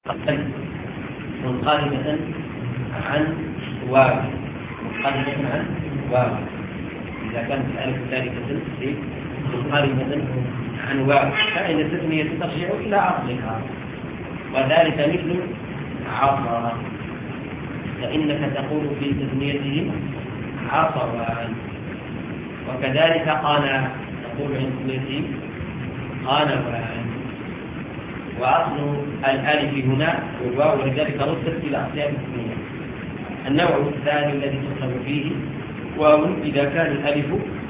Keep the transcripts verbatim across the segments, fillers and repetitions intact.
منقلبة عن واو منقلبة عن واو إذا كانت الألف ثالثة منقلبة عن واو فإن التثنية ترجع إلى أصلها، وذلك مثل عصا، فإنك تقول في تثنيته عصوان. وكذلك قانا تقول عن تثنيته قانوان. وأصل الألف هنا والواو ولذلك ردت إلى أصلها التثنية. النوع الثاني الذي تدخل فيه واو إذا كان الألف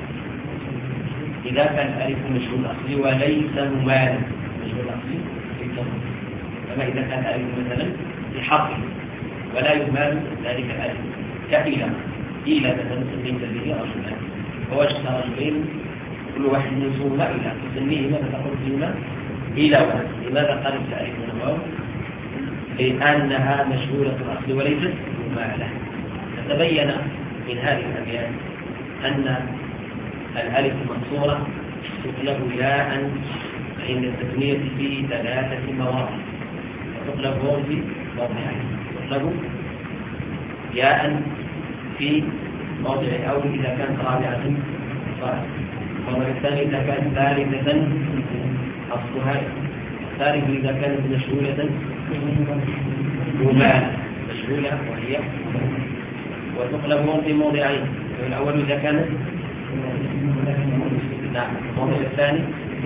إذا كان الألف مشهور الأصلي وليس ممالا مشهور الأصلي كما إذا كان الألف مثلا بحرف ولا يمال ذلك الألف كإلى إلى مثلا سميت به رجلان ووجدت رجلين كل واحد منصوبة إلى تسميه ماذا تقول فيهما إلى واحد. لماذا قالت الألف من الواو؟ لأنها مشهورة الأصل وليست ممالة. فتبين من هذه الأبيات أن الألف المقصورة تقلب ياء عند التثنية في ثلاثة مواضع، وتقلب واو في موضعين. تقلب ياء في موضع أول إذا كانت رابعة صارت، والموضع الثاني إذا كانت ثالثة أصلها، الثالث إذا كانت مشغولة ممالة مشغولة وهي، وتقلب واو في موضعين، الأول إذا كانت نعم الموضع الثاني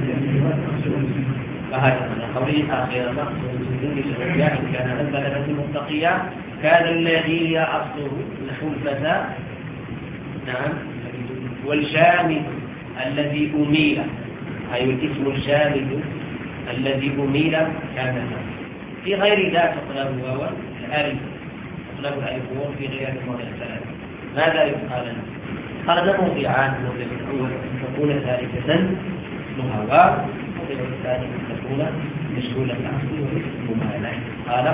فهذا من قوله آخرا كان أنبلة متقيا كان الذي أصله نحو الفتى نعم والشامل الذي أميل أي الاسم الشامل الذي أميل كان في غير ذات تقلب واو الألف تقلب الألف واو في غير الموضع الثلاث. ماذا يقال لنا؟ قال موضعان، الموضع الأول أن تكون ثالثة اسمها واو، الموضع الثاني أن تكون مشغولة الأصل وممالة. قال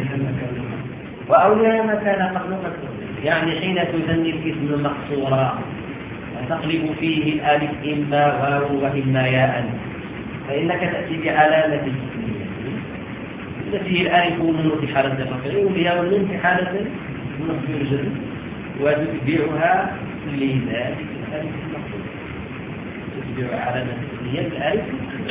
وأولى ما كان قبلك يعني حين تثني الاسم مقصورا وتقلب فيه الألف إما واو وإما ياء، فإنك تأتي بعلامة التثنية التي الألف من في حالة الرفع والياء من في حالة النصب والجر، وتتبعها لذلك الألف المقصور، تتبع علامة التثنية الألف.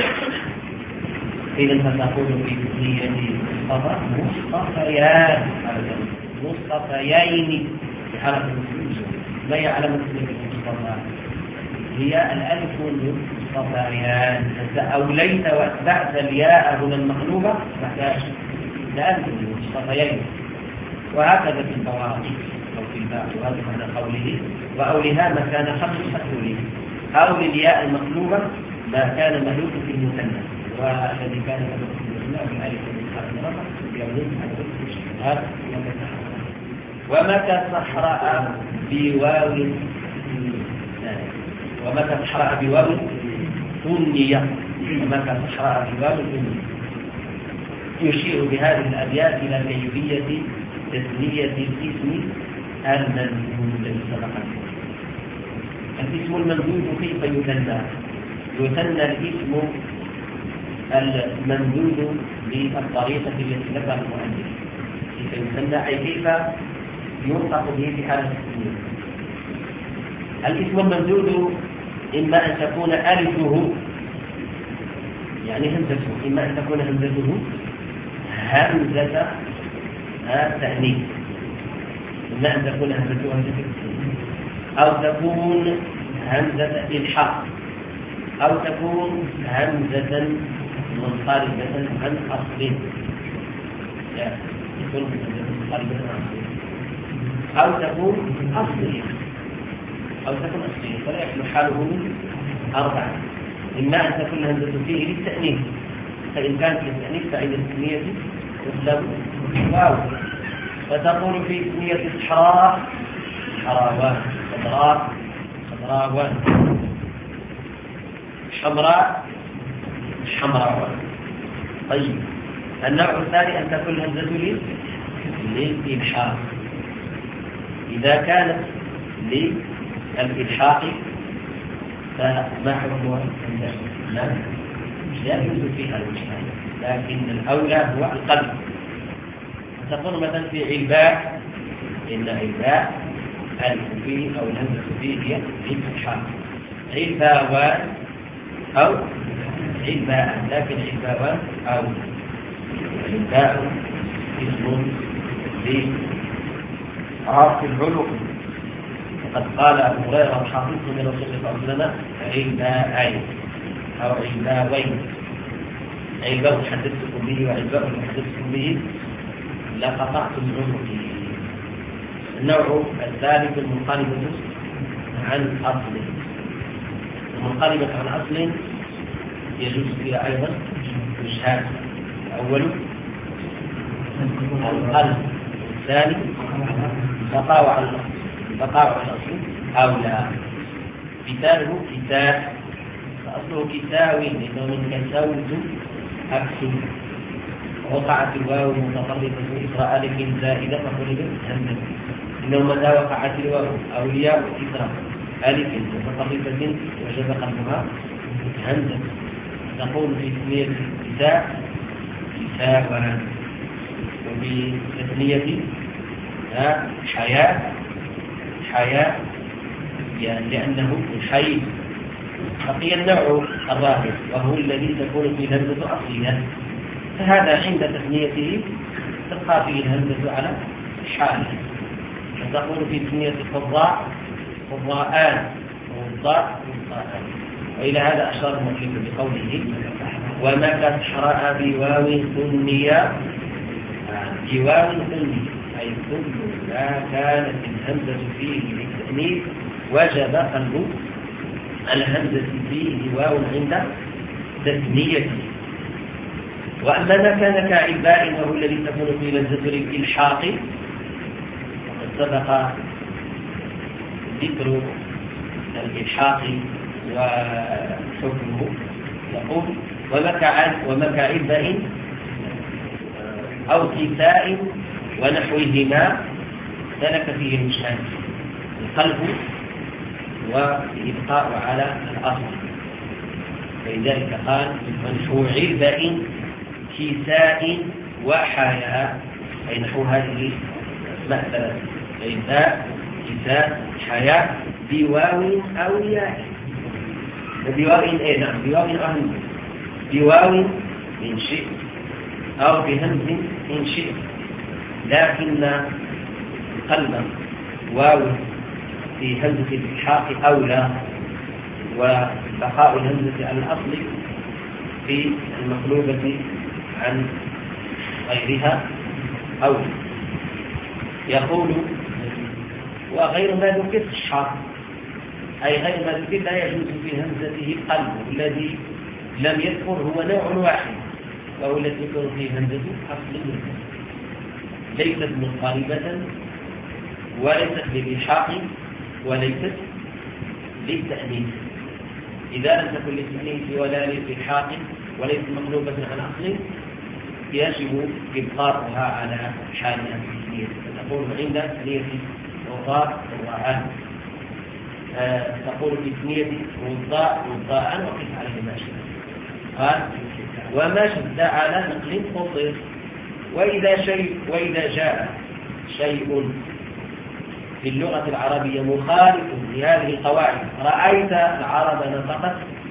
إذا فتقول في تثنية مصطفى مصطفيان مصطفيين في حالة النصب، ما هي علامة التثنية المصطفى؟ هي الألف والمصطفيان. إذا أوليت وأتبعت الياء هنا المقلوبة فكاش الألف والمصطفيين. وهكذا في البواقي أو في الباء، وهذا معنى قوله وأولها ما كان خمس مألوفين، أو للياء المقلوبة ما كان مألوف في المثنى، والذي كان مألوف في المثنى بالألف والمصطفى بأولين هذا ومتى صحراء بواو ومتى صحراء بواو ثنية ومتى صحراء بواو ثنية. يشير بهذه الأبيات إلى كيفية تثنية الاسم الممدود الذي سبق. الاسم الممدود كيف يثنى؟ يثنى الاسم الممدود بالطريقة التي ذكر المؤلف. كيف يثنى أي كيف ينطق به في حالة التثنية. الاسم الممدود إما أن تكون ألفه يعني همزته، إما أن تكون همزته همزة التأنيث، إما أن تكون همزته همزة التأنيث، أو تكون همزة إلحاق، أو تكون همزة منقلبة عن أصله، يعني تكون همزة منقلبة عن أصله، أو تكون أصلية أو تكون أصلية. فلا يحل حاله من أربعة، إما أن تكون همزة فيه للتأنيث، فإن كانت للتأنيث فإن التثنية تسلب واو، فتقول في تثنية صحراء حراوان، خضراء خضراوان، حمراء حمراوان. طيب النوع الثاني أن تكون همزة للإلحاق. إذا كانت للإلحاق فما حكمها؟ لا يوجد فيها الإلحاق، لكن الأولى هو القلب تقول مثلا في علباء، إن علباء ألف فيه أو الهمزة فيه هي الفتحة، علباوان أو علباء، لكن علباوان أو علباء اسم لعرف العلوم. وقد قال أبو هريرة حافظه من رسول الله صلى الله عليه وسلم علباءين أو علباوين، علباء حدثتكم به وعلباء حدثتكم به لقطعتم عنقه. النوع الثالث المنقلبة عن أصل. المنقلبة عن أصل يجوز فيها أيضا وجهان: الأول القلب، الثاني بقاء على الأصل. بقاء على الأصل أو لا. مثاله كتاب، فأصله كتاوي لأنه من كسوت أكسو، وقعت الواو المتطرفة إثر ألف زائدة فقلبت همزة. إنه متى وقعت الواو أو الياء إثر ألف متطرفة وجب قلبها همزة. نقول في تثنية كتاب كتابا، وفي تثنية حياة حياة يعني لأنه حي. بقي النوع الرابع وهو الذي تكون فيه الهمزة أصلية، فهذا عند تثنيته تبقى فيه الهمزة على حاله، فتقول في تثنية القضاء قضاءان وضاء وضاءان. وإلى هذا أشار المؤلف بقوله وما تحرأ بواو ثنية، بواو ثنية أي كل ما كانت الهمزة فيه للتأنيث وجب قلب الهمزة فيه واو عند تثنيته. وأما ما كان كعلباء وهو الذي تكون في همزة الإلحاق، وقد سبق ذكر الإلحاق وحكمه. يقول وما كعلباء أو كساء ونحوهما سلك فيه المشهد القلب والإبقاء على الأصل. فلذلك قال ونحو علباء كساء وحياء، أي نحو هذه الأسماء ثلاثة: علباء كساء حياء بواو أو ياء. بواو إيه؟ نعم بواو أهم، بواو إن شئت أو بهمز إن شئت، لكن قلبا واو في همزة الإلحاق أولى، وبقاء الهمزة على الأصل في المقلوبة عن غيرها أولى. يقول وغير ما ذكر الشرط، أي غير ما ذكر لا يجوز في همزته قلب. الذي لم يذكر هو نوع واحد وهو الذي يذكر فيه همزته أصل منه، ليست منقلبة وليست للإلحاق وليست للتأنيث. إذا لم تكن للتأنيث ولا للإلحاق وليست مقلوبة عن أصل يجب إبقاؤها على حالها في التثنية. فتقول عند تثنية وضاء وضاءان، تقول في تثنية وضاء وضاءان وقف عليه ما شئت. قال وما شد على نقل قصر. وإذا شيء وإذا جاء شيء في اللغة العربية مخالف لهذه القواعد، رأيت العرب نطقت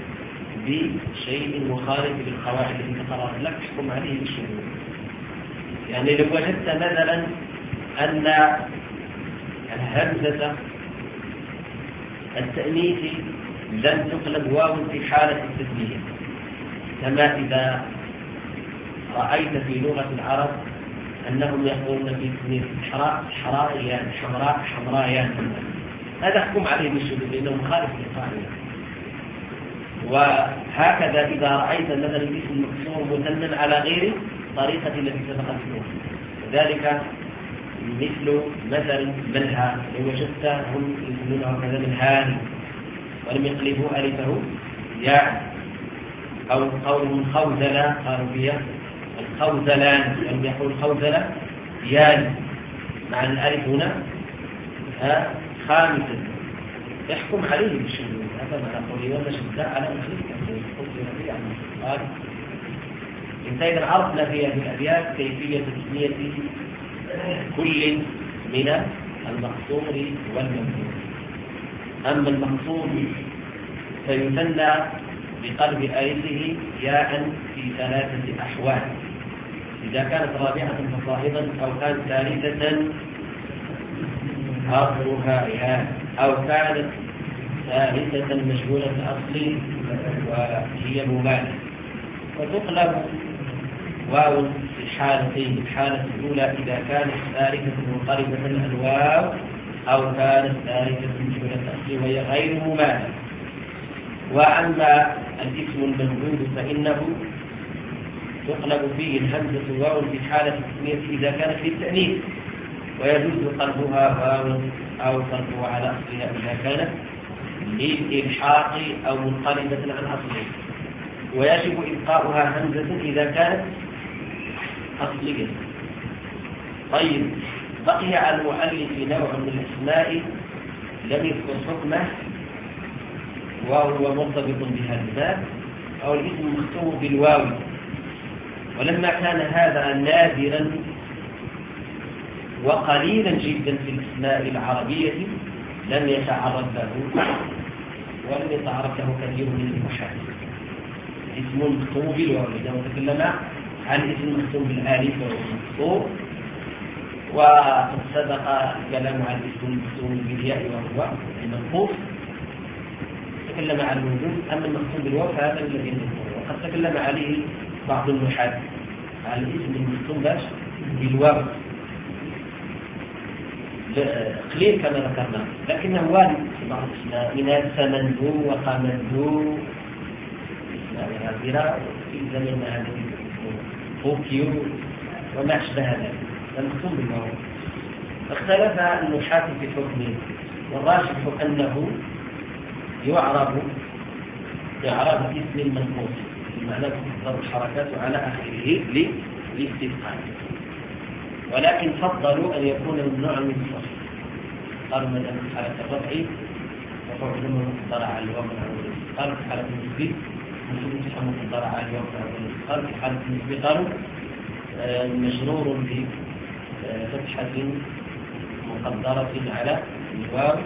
بشيء مخالف للقواعد التي تقررت لك تحكم عليه بالشذوذ. يعني لو وجدت مثلا أن الهمزة التأنيث لن تقلب واو في حالة التثنية، كما إذا رأيت في لغة العرب أنهم يقولون في تثنية حراء حرائيان حمراء حمرايان، هذا احكم عليه بالشذوذ لأنه مخالف للقاعدة. وهكذا إذا رأيت مثلا الاسم مكسور مثنى على غير طريقة التي سبقت فيها، وذلك مثل مثل ملهى، لو وجدتهم يسمونه كذا ملهان ولم يقلبوا ألفه ياء، أو قولهم خوزلا قالوا فيها الخوزلان ولم يقول خوزلا يان مع الألف هنا خامسا، يحكم عليه بالشذوذ. هذا معنى قوله وما شد على أخيه قال انت إذا عرفنا في هذه الأبيات كيفية تثنية كل من المقصور والممدود. أما المقصور فيثنى بقلب آيته ياء في ثلاثة أحوال: إذا كانت رابعة فصاعدا، أو كانت ثالثة آخرها ياء، أو كانت ثالثة مشهورة الأصل وهي مماثلة. وتقلب واو في الحالتين: الحالة الأولى إذا كانت ثالثة منقلبة الواو، أو كانت ثالثة مشهورة الأصل وهي غير مماثلة. وأما الاسم الممدود فإنه تقلب فيه الهمزة واو في حالة التسمية إذا كانت للتأنيث، ويجوز قلبها واو أو قلبها على أصلها إذا كانت للإلحاق أو منقلبة عن أصلها، ويجب إبقاؤها همزة إذا كانت أصلية. طيب، بقي على المؤلف نوع من الأسماء لم يذكر حكمه وهو مرتبط بهذا الباب، أو الاسم مختوم بالواو. ولما كان هذا نادرا وقليلا جدا في الأسماء العربية لم يتعرض له ولم يتعرض له كثير من المحادثين. اسم مختوم بالواو، إذا تكلم عن اسم مختوم بالالف والمقصور، وقد سبق كلام عن اسم مختوم بالياء وهو المنقوص، تكلم عن الوجود. أما المختوم بالواو فهذا الذي نذكره، وقد تكلم عليه بعض المحادثين على الاسم المختوم باش بالواو قليل كما ذكرنا، لكنه وارد في بعض الاسماء من سمندو وقمندو، اسماء نادرة في زمننا هذا طوكيو وما أشبه ذلك، المختوم بالواو. اختلف النحاة في حكمه، والراجح أنه يعرب إعراب اسم منقوص، بمعنى تظهر الحركات على آخره للاستثقال، ولكن فضلوا أن يكون ممنوعا من الصرف. قالوا مثلا في حالة الرفع رفع ضمن مقدار على الواو من أول الاستثقال، في حالة النسبة نسبة تحمل مقدار على الواو من أول الاستثقال، في حالة النسبة قالوا مجرور بفتحة مقدرة على الواو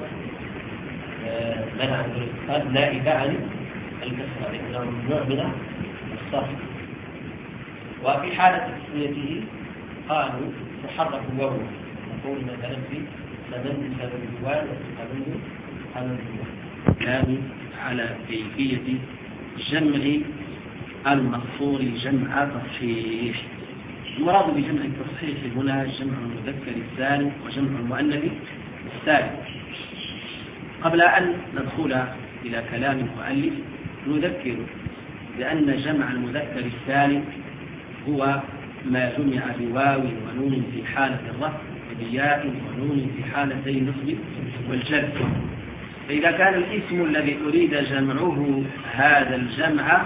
منع من الاستثقال نائبة عن الكسرة، لأنه ممنوع من الصرف. وفي حالة تسميته قالوا تحرك واو، نقول مثلا في سمن سمندوان وسمن سمندوان، كانوا على كيفية جمع المقصور جمع تصحيح. المراد بجمع التصحيح هنا جمع المذكر السالم وجمع المؤنث السالم. قبل أن ندخل إلى كلام المؤلف نذكر بأن جمع المذكر السالم هو ما جمع بواو ونون في حالة الرفع وبياء ونون في حالتي النصب والجر. فإذا كان الاسم الذي أريد جمعه هذا الجمع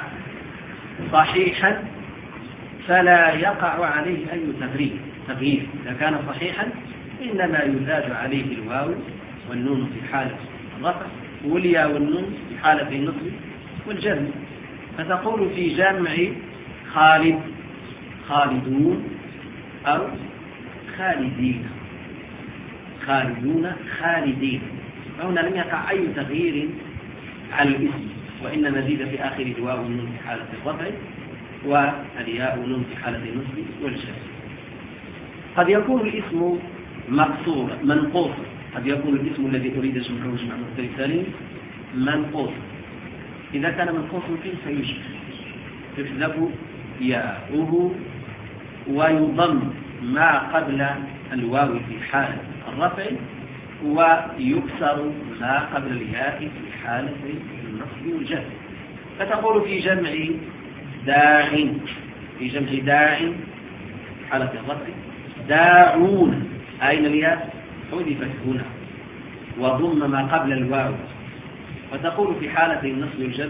صحيحا فلا يقع عليه أي تغيير تغيير إذا كان صحيحا إنما يزاد عليه الواو والنون في حالة الرفع والياء والنون في حالة النصب والجر. فتقول في جمع خالد خالدون أو خالدين، خالدون خالدين، فهنا لم يقع أي تغيير على الاسم، وإنما زيد في آخر الواو والنون في حالة الرفع والياء والنون في حالة النصب والجر. قد يكون الاسم مقصورا منقوصا، قد يكون الاسم الذي أريد جمعه جمع مذكر سالم منقوصا. إذا كان منقوصا كيف يجمع؟ يحذف ياؤه ويضم ما قبل الواو في حالة الرفع ويكسر ما قبل الياء في حالة النصب والجر. فتقول في جمع داع، في جمع داع حالة الرفع داعون، أين الياء؟ حذفت هنا وضم ما قبل الواو. فتقول في حالة النصب والجر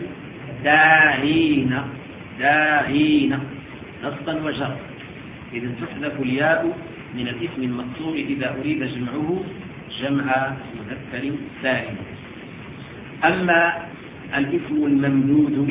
داعين داعين نصبا وجرا. إذا تحذف الياء من الاسم المقصور إذا أريد جمعه جمع مذكر سالم. أما الاسم الممدود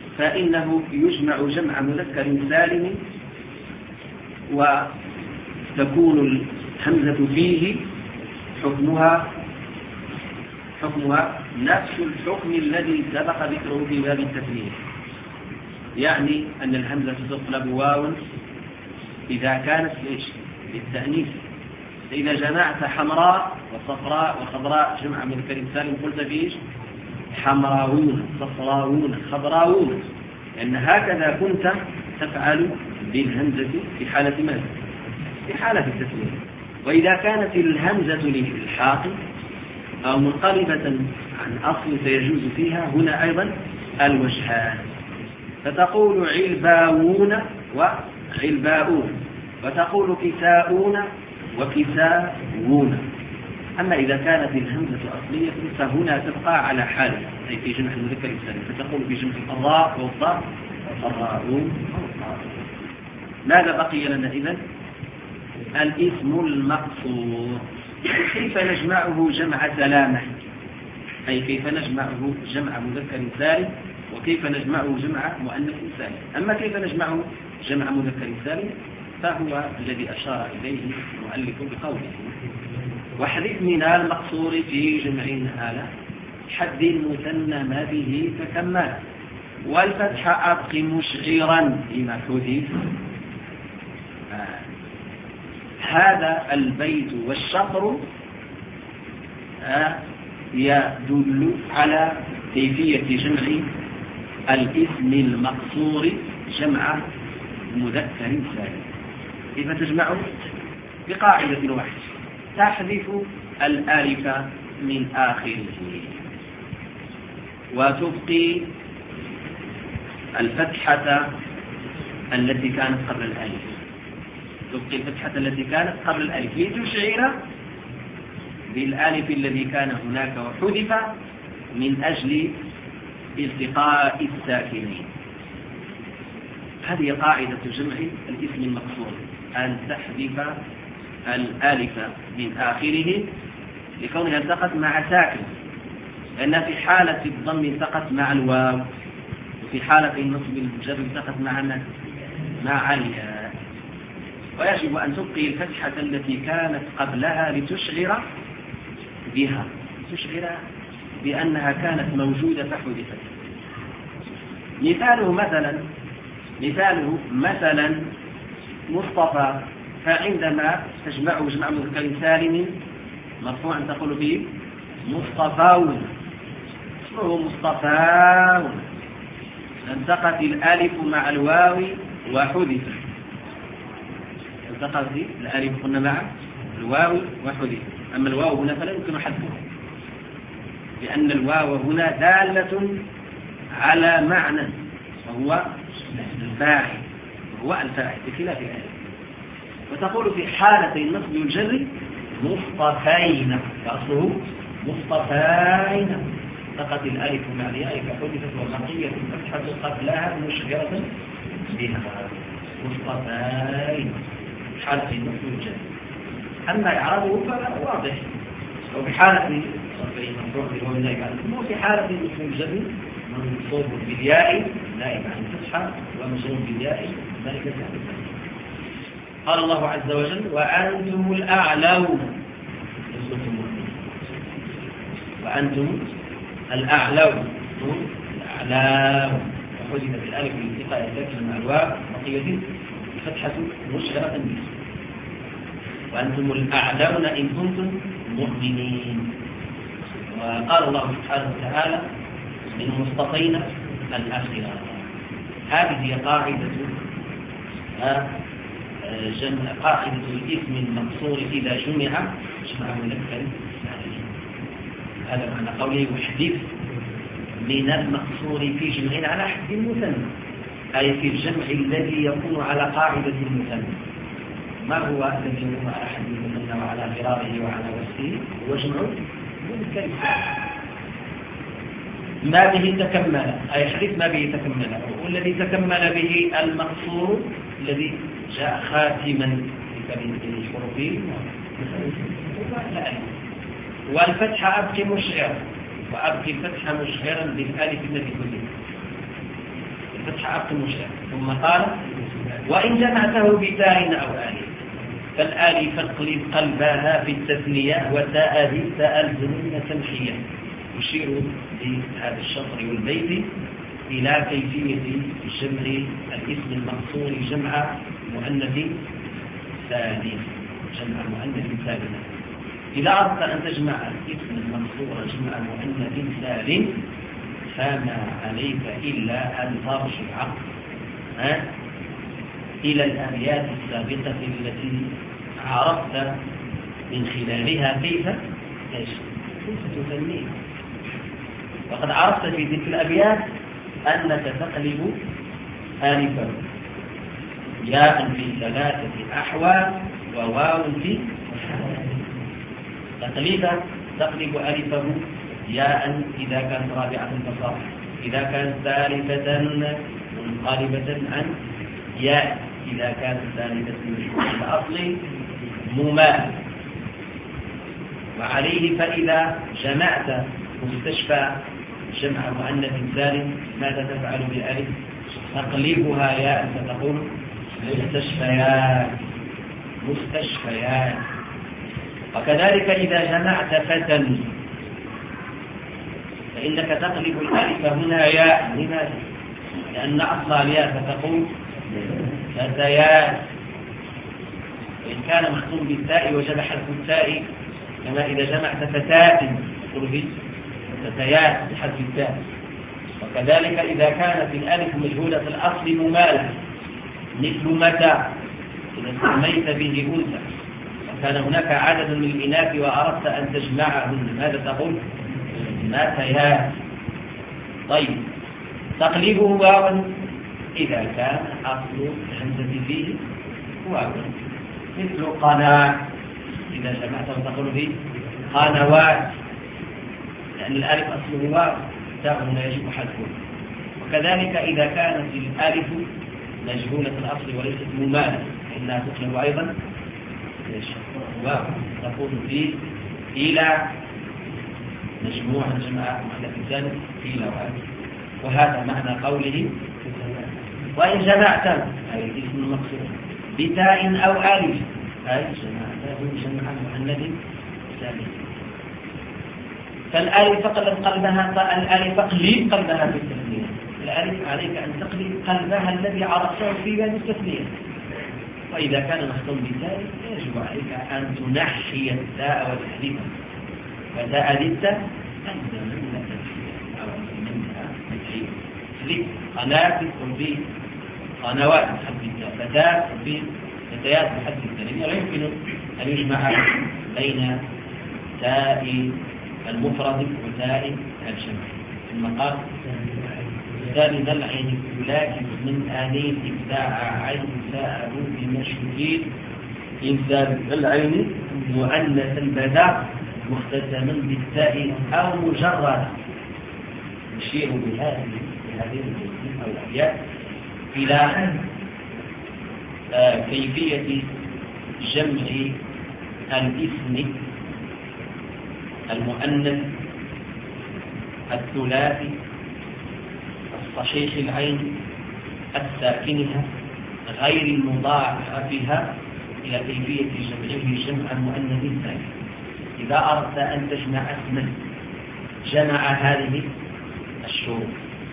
فإنه يجمع جمع مذكر سالم تكون الهمزة فيه حكمها حكمها نفس الحكم الذي سبق ذكره في باب التثنية، يعني أن الهمزة تقلب واو إذا كانت إيش؟ للتأنيث. إذا جمعت حمراء وصفراء وخضراء جمع مذكر سالم قلت فيه حمراوون صفراوون خضراوون، لأن هكذا كنت تفعل بالهمزة في حالة ماذا؟ في حالة التثنية. وإذا كانت الهمزة للإلحاق أو منقلبة عن أصل فيجوز فيها هنا أيضا الوجهان، فتقول علباوون وعلباؤون، وتقول كساؤون وكساؤون. أما إذا كانت الهمزة أصلية فهنا تبقى على حالها، أي في جمع المذكر السالم، فتقول في جمع الراء والضاء الراؤون. ماذا بقي لنا إذن؟ الاسم المقصور. كيف نجمعه جمع سلامة؟ أي كيف نجمعه جمع مذكر سالم، وكيف نجمعه جمع مؤنث سالم. أما كيف نجمعه جمع مذكر سالم فهو الذي أشار إليه المؤلف بقوله واحذف من المقصور في جمع آلة حد المثنى ما به تكمل والفتح أبق مشعرا بما حدث. آه. هذا البيت والشطر آه يدل على كيفية جمع الاسم المقصور جمع مذكر سالم. كيف تجمعه؟ بقاعدة واحدة، تحذف الألف من آخره وتبقي الفتحة التي كانت قبل الألف، تبقي الفتحة التي كانت قبل الألف لتشعر بالألف الذي كان هناك وحذف من أجل التقاء الساكنين. هذه قاعدة جمع الاسم المقصور، أن تحذف الألف من آخره لكونها التقت مع ساكن، لأن في حالة الضم التقت مع الواو، وفي حالة النصب الجر التقت مع مع الياء. ويجب أن تبقي الفتحة التي كانت قبلها لتشعر بها، تشعر بأنها كانت موجودة فحذفت. مثاله مثلا مثاله مثلا مصطفى، فعندما تجمعه جمع مذكر سالم مرفوعا تقول فيه مصطفاون، اسمه مصطفاون، التقت الالف مع الواو وحذف، التقت الالف قلنا مع الواو وحذف. اما الواو هنا فلا يمكن حذفها، لان الواو هنا دالة على معنى وهو الفاعل، وهو الفاعل بخلاف الالف. وتقول في حالة النصب والجر مصطفين، فأصله مصطفين، التقت الالف مع الياء فحذفت وبقيت الفتحة قبلها مشعرة بها، مصطفين حالة النصب والجر. أما إعرابه فواضح، وفي حالة في حالة النصب والجر منصوب بالياء نائب عن الفتحة ومجرور بالياء ذلك الثالث. قال الله عز وجل وأنتم الأعلون، وأنتم الأعلون الأعلون، وحذفت الألف لالتقاء الساكن مع الواو بقيت الفتحة مشعرة به. وأنتم الأعلون إن كنتم مؤمنين. وقال الله سبحانه وتعالى من مصطفين الأخيرة. هذه هي قاعدة جمع قاعدة الاسم المقصور إذا جمع جمع مذكر سالم. هذا معنى قوله واحذف من المقصور في جمع على حد المثنى، أي في الجمع الذي يكون على قاعدة المثنى. ما هو الذي يكون على حد المثنى وعلى غراره وعلى وصفه؟ هو جمع مذكر سالم ما به تكمل، أي حديث ما به تكمل، والذي تكمل به المقصور الذي جاء خاتما بكلمة الحروف والفتح أبقي مشعر، وأبقي الفتح مشعرا بالألف التي كتبت، الفتح أبقي مشعر. ثم قال وإن جمعته بتاء أو ألف، فالآلف اقلب قلبها في التثنية وتاء ذي تاء الزمن تمحية. يشير بهذا الشطر والبيت إلى كيفية جمع الاسم المقصور جمع مؤنث سالم. جمع مؤنث سالم إذا أردت أن تجمع الاسم المقصور جمع مؤنث سالم فما عليك إلا أن ترجع إلى الأبيات السابقة التي عرفت من خلالها كيف تثنيها. وقد عرفت في تلك الأبيات أنك تقلب آلفا ياء في ثلاثة أحوال وواو في تقليبا تقلب ألفه ياء إذا كانت رابعة فصاحة، إذا كانت ثالثة منقلبة عن ياء، إذا كانت ثالثة من الأصل ممال. وعليه فإذا جمعت مستشفى جمع مؤنث سالم ماذا تفعل بالألف؟ تقلبها ياء فتقول مستشفيات مستشفيات. وكذلك إذا جمعت فتى فإنك تقلب الألف هنا ياء. لماذا؟ لأن أصلها الياء فتقول فتيات. وإن كان مختوم بالتاء وجب حذف التاء كما إذا جمعت فتاة تقول به فتيات بحذف التاء. وكذلك إذا كانت الألف مجهولة الأصل ممالة مثل متى إذا سميت به أنثى وكان هناك عدد من الإناث وأردت أن تجمعهن ماذا تقول؟ متيات. طيب تقليبه واوا إذا كان أصل الهمزة فيه واوا مثل قناة إذا جمعته تقول به قنوات لأن الألف أصله واو تاء لا يجب حذفه. وكذلك إذا كانت الألف مجهولة الأصل وليست ممالة فإنها تقلب أيضا واو تقول فيه إلى مجموعة جمع مؤنث سالم إلى واو. وهذا معنى قوله وإن جمعت أي اسم المقصود بتاء أو ألف أي جمعته جمع مؤنث سالم. فالألف قلب قلبها فالألف اقلب قلبها في التثنية. الألف عليك أن تقلب قلبها الذي عرفته في باب التثنية. وإذا كان مختوم بتاء يجب عليك أن تنحي التاء وتحذفها. فتاء للتاء أنت منها تنحية أو منها تنحية. ليه؟ قناة تقول قنوات بحذف التاء، فتاة تقول فتيات بحذف التاء. لا يمكن أن يجمع بين تاء المفرد وتاء الجمع. ثم قال تاء ذا العين لكن من آنين ابتاع عين تاءه بمشهود إنسان ذا العين مؤنثا بدا مختتما بالتاء أو مجرد. يشير بهذه بهذه أو الأبيات إلى كيفية جمع الاسم المؤنث الثلاثي الصحيح العين الساكنها غير المضاعفها إلى كيفية جمعه جمع مؤنث ثاني. إذا أردت أن تجمع اسما جمع هذه الشروط: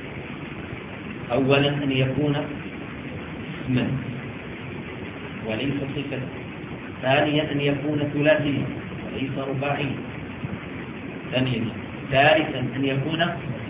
أولا أن يكون اسما وليس صفة، ثانيا أن يكون ثلاثيا وليس رباعيا، ثانيا ثالثا أن يكون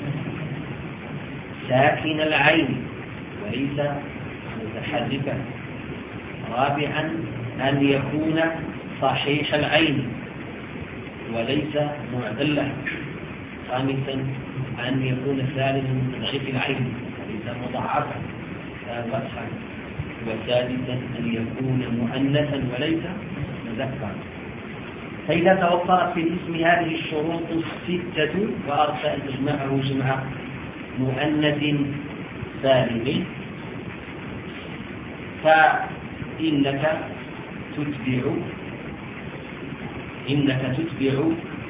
ساكن العين وليس متحركا، رابعا أن يكون صحيح العين وليس معدلا، خامسا أن يكون سالما من ضعيف العين وليس مضاعفا فتحا، وسادسا أن يكون مؤنثا وليس مذكرا. فإذا توفرت في الاسم هذه الشروط الستة وأردت أن تجمعه جمع مؤنث سالم فإنك تتبع إنك تتبع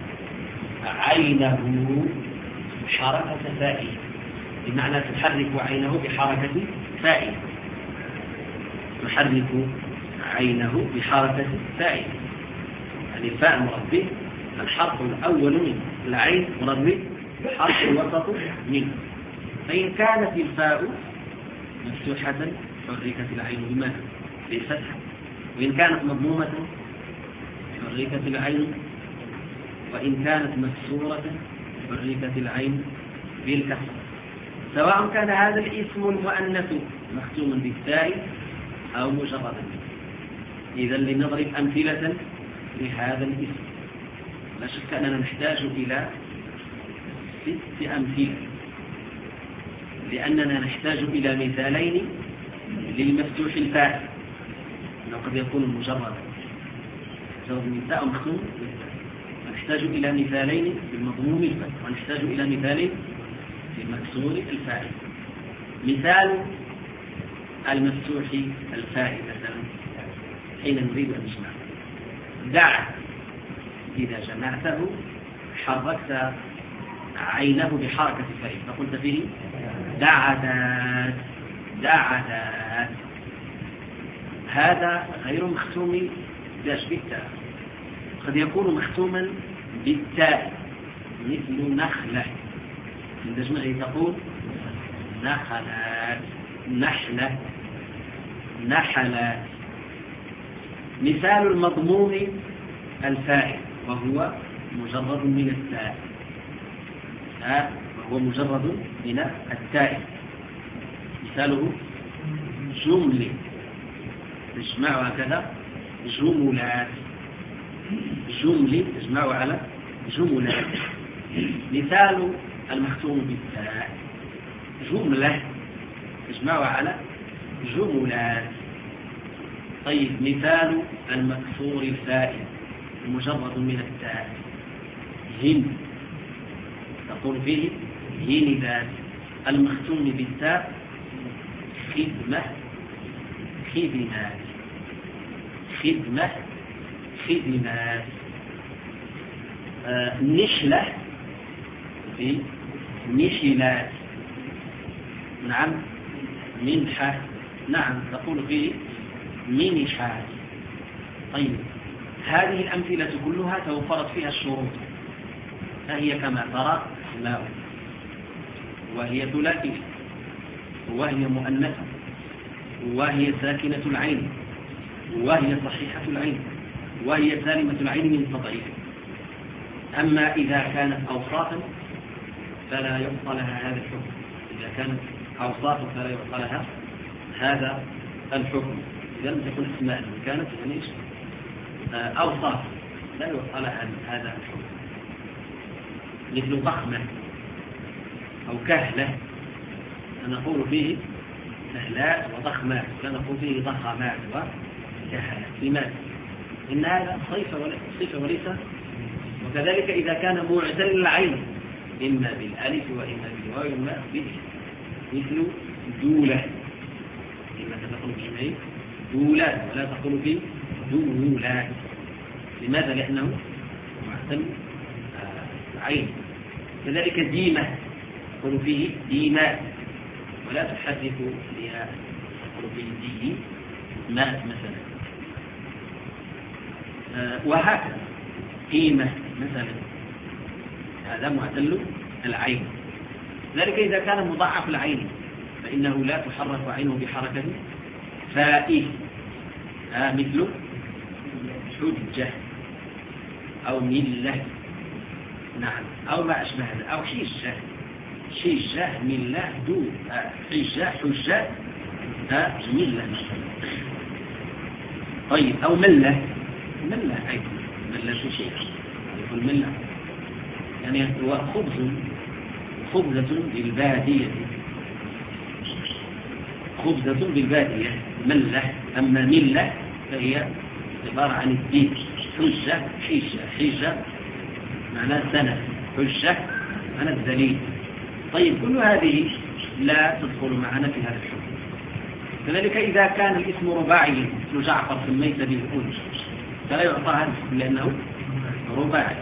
عينه حركة فائه، بمعنى تحرك عينه بحركة فائه، تحرك عينه بحركة فاعل، يعني الفاء مراد به الحرف الأول منه، العين مراد به الحرف الوسط منه. فإن كانت الفاء مفتوحة حركت العين بماذا؟ بالفتحة، وإن كانت مضمومة حركت العين، وإن كانت مكسورة حركت العين بالكسر، سواء كان هذا الاسم المؤنث مختوما بالتاء أو مجردا. إذا لنضرب أمثلة لهذا الاسم. لا شك أننا نحتاج إلى ست أمثلة، لأننا نحتاج إلى مثالين للمفتوح الفاء، إنه قد يكون مجردا مجرد من تاء مختوم بالتاء، ونحتاج إلى مثالين للمضموم الفاء، ونحتاج إلى مثالين للمكسور الفاء. مثال المفتوح الفاء مثلا حين نريد أن نجمع دع، إذا جمعته حركت عينه بحركة الفاء فقلت فيه دعدات دعدات. هذا غير مختوم بالتاء، قد يكون مختوما بالتاء مثل نخلة، من تجمعه تقول نخلات نحلة نحلات. مثال المضموم الفاعل وهو مجرد من التاء، وهو مجرد من التاء، مثاله جملة تجمع هكذا جملات، جملة تجمع على جملات. مثال المختوم بالتاء جملة تجمع على جملات. طيب مثال المكسور الفاء مجرد من التاء هن، تقول فيه هندات. المختوم بالتاء خدمة خدمات خدمة خدمات. آه نشلة في نشلات. نعم منحة، نعم تقول فيه منحات. طيب هذه الأمثلة كلها توفرت فيها الشروط، فهي كما ترى أسماء، وهي ثلاثية، وهي مؤنثة، وهي ساكنة العين، وهي صحيحة العين، وهي سالمة العين من التضعيف. أما إذا كانت أوصافا فلا يعطى لها هذا الحكم، إذا كانت أوصافا فلا يعطى لها هذا الحكم. إذا لم تكن اسماء، كانت يعني أوصاف لا يعطى لها هذا الحكم، مثل ضخمة أو كهلة نقول فيه كهلات وضخمات، لا نقول فيه ضخمات وكهلات. لماذا؟ إن هذا صفة وليس. وكذلك إذا كان معتل العين إما بالألف وإما بالواو وإما بالإيه، مثل دولة، إما تقول فيه دولات ولا تقول فيه دولات. لماذا؟ لأنه معتل العين. كذلك ديمة تقول فيه ديمات ولا تحدث بها، تقول فيه دي مات مثلا. آه وهكذا قيمة مثلا، هذا معتل العين. ذلك إذا كان مضاعف العين فإنه لا تحرك عينه بحركة فائه، آه مثل حجة أو ملة، نعم، أو ما أشبه هذا، أو حجة حجة ملة دو آه حجة حجة آه ملة. طيب أو ملة ملة أيضا، ملة شيء يقول ملة يعني هو خبز، خبزة بالبادية، خبزة بالبادية ملة. أما ملة فهي عبارة عن الدين. حجة حجة حجة معناه سنة، حجة معناه الدليل. طيب كل هذه لا تدخل معنا في هذا الحكم. كذلك إذا كان الاسم رباعي مثل جعفر سميت به الأنثى فلا يعطى هذا الحكم لأنه رباعي.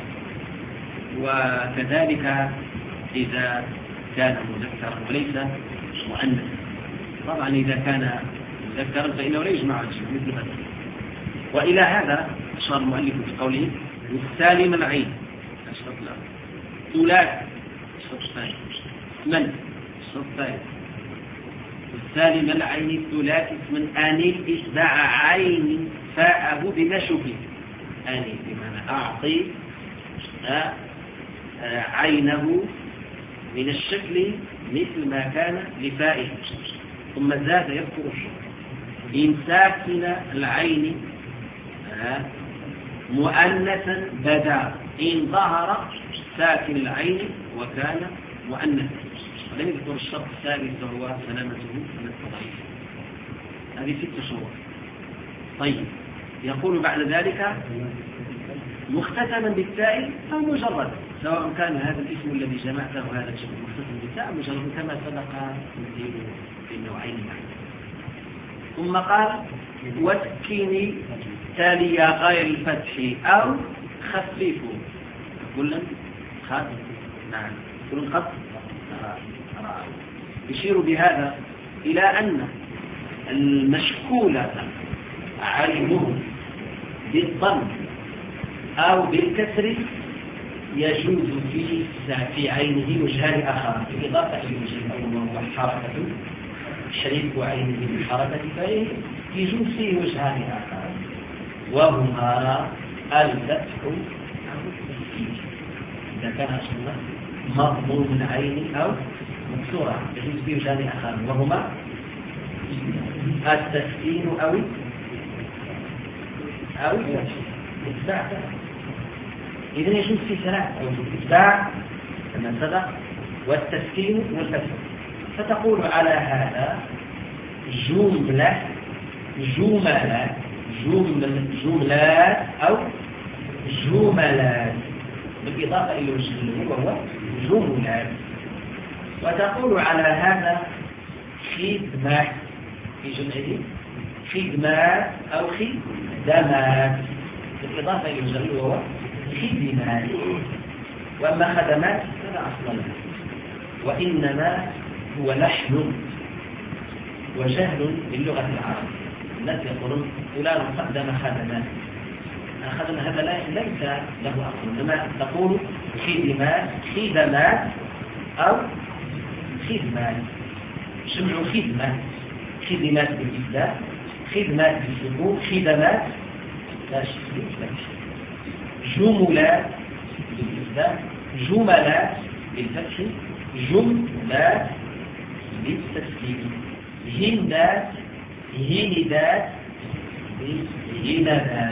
وكذلك إذا كان مذكرا وليس مؤنثا، طبعا إذا كان مذكرا فإنه لا يجمع مثل هذا. وإلى هذا أشار المؤلف في قوله والسالم العين الشرط الأول ثلاث الشرط الثاني من الشرط الثالث والسالم العين الثلاث من أنيل إتباع عين فاءه بما شبه أنيل بمعنى أعطي عينه من الشكل مثل ما كان لفائه ثم زاد يذكر الشرط إن ساكن العين مؤنثا بدا إن ظهر ساكن العين وكان مؤنثا ولم يذكر الشرط الثالث وهو سلامته من التضعيف. هذه ست شروط. طيب يقول بعد ذلك مختتما بالتاء أو مجرد سواء كان هذا الاسم الذي جمعته هذا الشكل مختتما بالتاء مجرد كما سبق تمثيل في النوعين معا. ثم قال وسكني تالي غير الفتح أو خففه كلا خط نعم كل خط يشير بهذا إلى أن المشكولة عينه بالضم أو بالكسر يجوز في في عينه وجهان آخر بالإضافة إلى الوجه الأول وهو حركة شريك عينه بالحركة فيجوز فيه وجهان آخر وهما الفتح إذا كان أصلا مضموم العين أو مكسورة يجوز فيه وجهان آخر وهما التسكين أو أو الإتباع. إذن يجوز في ثلاث أو الإتباع كما سبق والتسكين والفتح. فتقول على هذا جملة جملات جملات أو جملات بالإضافة إلى الوجه وهو جملات. وتقول على هذا خدمات في جملة خدمات أو خدمات بالإضافة إلى الوجه وهو خدمات. وأما خدمات فلا أصل لها وإنما هو لحن وجهل باللغة العربية. الناس يقولون فلان قدم خدمات خدم هذا ليس له أصل إنما تقول خدمات خدمات أو خدمات جمع خدمة خدمات بالإبداع خدمات بالسكون خدمات لا شيء جملات بالإبداع جملات بالفتح جملات بالتسكين هندات هندات هندات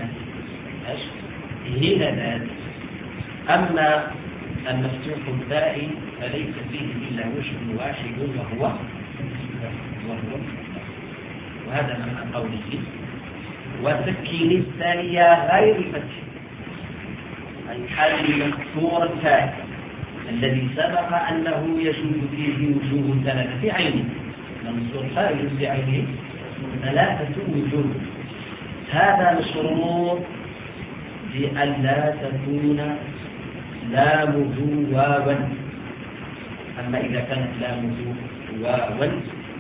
هندات. أما المفتوح الباء فليس فيه إلا وجه واحد وهو وهو وهذا معنى قوله وسكين الثانية غير الفتح أي حال المكسور الثاني الذي سبق أنه يجوز فيه وجوه ثلاثة في عينه. المكسور الثاني يجوز في عينه ثلاثة وجوه. هذا مشروط بأن لا تكون لامه واوا. أما إذا كانت لامه واوا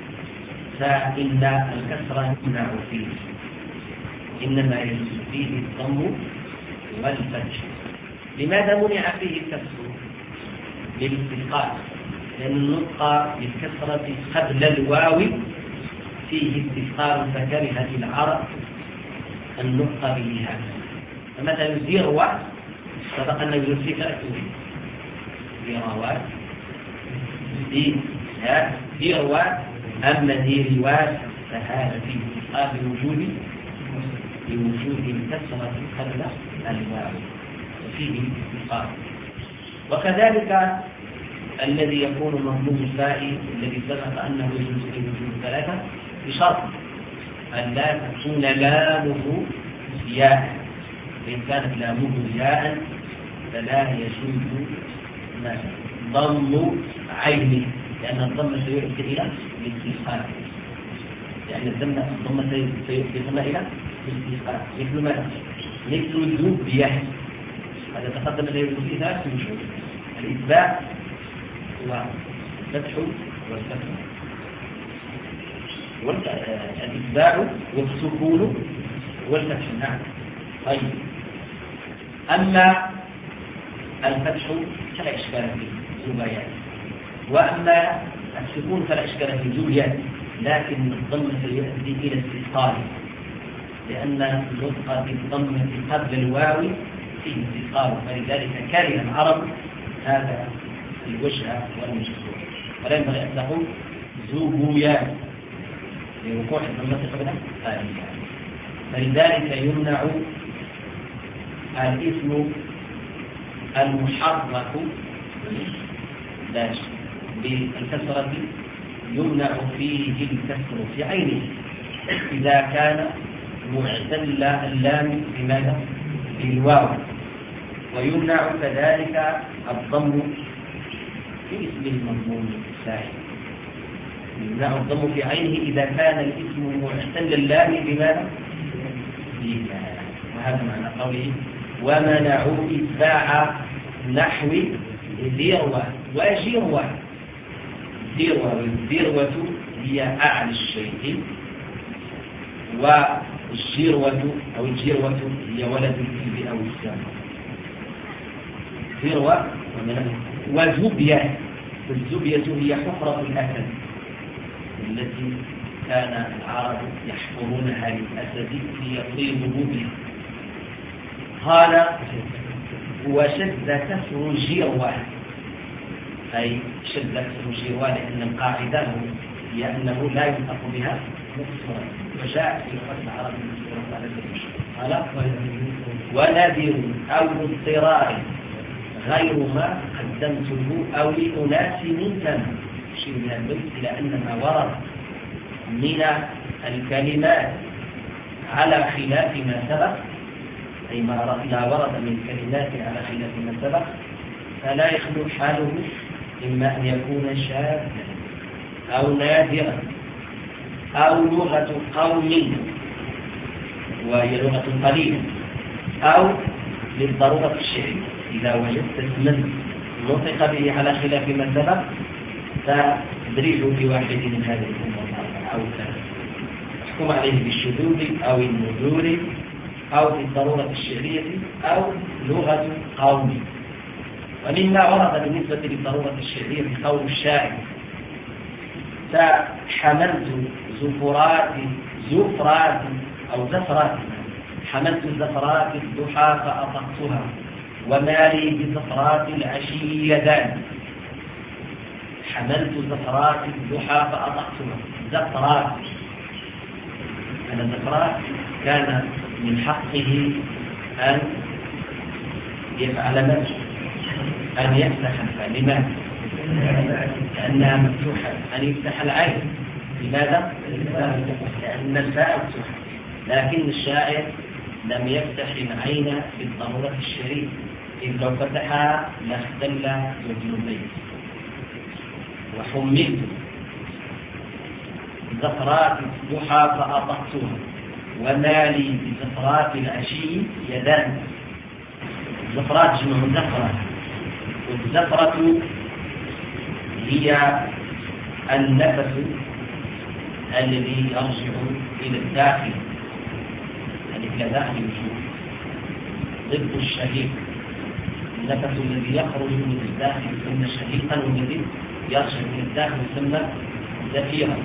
فإن الكسرة تمنع فيه إنما يجوز فيه الضم والفتح. لماذا منع فيه الكسر؟ للاستثقال لأن النطق بالكسرة قبل الواو فيه استثقال فكرهت العرب النطق بها. فمثلا ذروة سبق أن يجوز فيه ثلاث ذروات ذروات أما ذروات فهذا فيه استثقال بوجود بوجود الكسرة قبل الواو وفيه استثقال. وكذلك الذي يكون مضمون الفاء الذي سبق أنه يجوز فيه وجود ثلاثة بشرط أن لا تكون لامه ياء. فإن كانت لامه ياء فلا يجوز ضم عينه لأن الضم سيؤدي إلى الاستثقال لأن الضم سيؤدي إلى الاستثقال مثل ما مثل الذوب بيحيى هذا تقدم له في ذات وجود الإتباع والفتح والفتح والإتباع والسكون والفتح نعم. طيب أما الفتح فلا إشكال فيه زبايات، وأما السكون فلا إشكال فيه زبيات، لكن الضمة يؤدي إلى استثقال، لأن النطق بالضمة قبل الواو فيه استثقال، فلذلك كره العرب هذا الوجه والمشهور، ولا ينبغي أن تقول زبيات لوقوع الضمة قبلها خارجها. فلذلك يمنع الاسم المحرك داش بالكسرة، يمنع فيه الكسر في عينه إذا كان معتل اللام بماذا؟ بالواو. ويمنع كذلك الضم في اسم المضمون الساحب، يمنع الضم في عينه إذا كان الاسم معتل اللام بماذا؟ بالله. وهذا معنى قوله ومنعوا إتباع نحو ذروة وجروة. ذروة والذروة هي أعلى الشيء، والجروة أو الجروة هي ولد الكلب أو السامة. ذروة وزبية، والزبية هي حفرة الأسد التي كان العرب يحفرونها للأسد ليطيبوا بها. قال وشد كسر جروة، أي شد كسر جروة لأن القاعدة هي أنه لا ينطق بها مكسورا، وجاء في لغة العرب مكسورا على قال ونذر أو اضطرار غير ما قدمته أو لأناس منتم. شيء من البيت إلى أن ما ورد من الكلمات على خلاف ما سبق، أي ما لا ورد من كلمات على خلاف ما سبق، فلا يخلو حاله إما أن يكون شاذا أو نادرا أو لغة قوم وهي لغة قليلة، أو للضرورة الشعرية. إذا وجدت اسما نطق به على خلاف ما سبق فادرجه في واحد من هذه الأمور أو ثلاثة، احكم عليه بالشذوذ أو النذور أو في الضرورة الشعرية أو لغة قوم. ومما ورد بالنسبة للضرورة الشعرية قول الشاعر فحملت زفرات زفرات أو زفرات حملت زفرات الضحى فأطقتها وما لي بزفرات العشي يدان. حملت زفرات الضحى فأطقتها، زفرات أنا زفرات كان من حقه أن يفعل ماذا؟ أن يفتح الفعل. لماذا؟ لأنها مفتوحة. أن يفتح العين. لماذا؟ لأن الفاء مفتوحة، لكن الشاعر لم يفتح العين بالضرورة الشريفة، إذ لو فتحها لاختل وجه البيت. وحملت زفرات الضحى فأطقتها وما لي بزفرات العشي يدان. الزفرات جمع زفرة، والزفرة هي النفس الذي يرجع إلى الداخل، يعني إلى داخل الجسم، ضد الشهيق. النفس الذي يخرج من الداخل يسمى شهيقا، والذي يرجع من الداخل يسمى زفيرا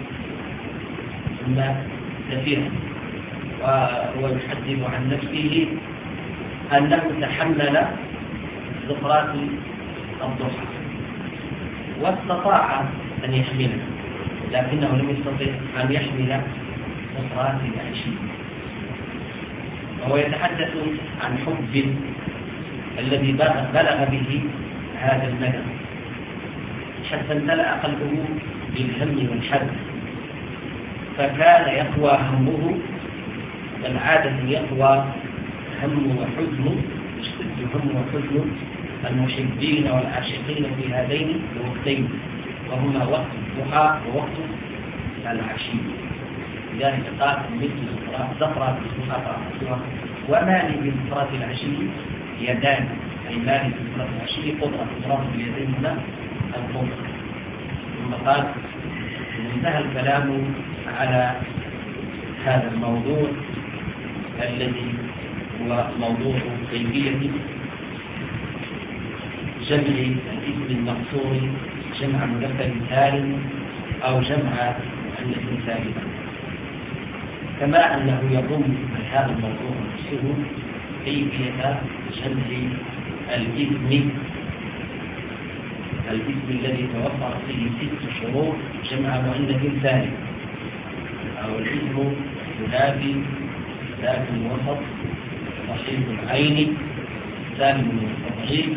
يسمى زفيرا. وهو يحدث عن نفسه أنه تحمل زفرات الضحى واستطاع أن يحملها، لكنه لم يستطع أن يحمل زفرات العشي. وهو يتحدث عن حب الذي بلغ به هذا المدى حتى امتلأ قلبه بالهم والحزن، فكان يقوى همه، بل عادة يقوى هم وحزن، يشتد هم وحزن المحبين والعاشقين في هذين الوقتين، وهما وقت الضحى ووقت العشي. لذلك قال مثل زفرات الضحى فأخذها وما لي بزفرات العشي يدان، أي ما لي بزفرات العشي قدرة. زفرات اليدين هنا القدرة. ثم قال انتهى الكلام على هذا الموضوع الذي هو موضوع كيفية جمع الاسم المقصور جمع مذكر سالم أو جمع مؤنث سالم، كما أنه يضم هذا الموضوع نفسه كيفية جمع الاسم الاسم الذي توفر فيه ست شروط جمع مؤنث سالم، أو الاسم ثلاثي ساكن وسط صحيح العين سالم من التضعيف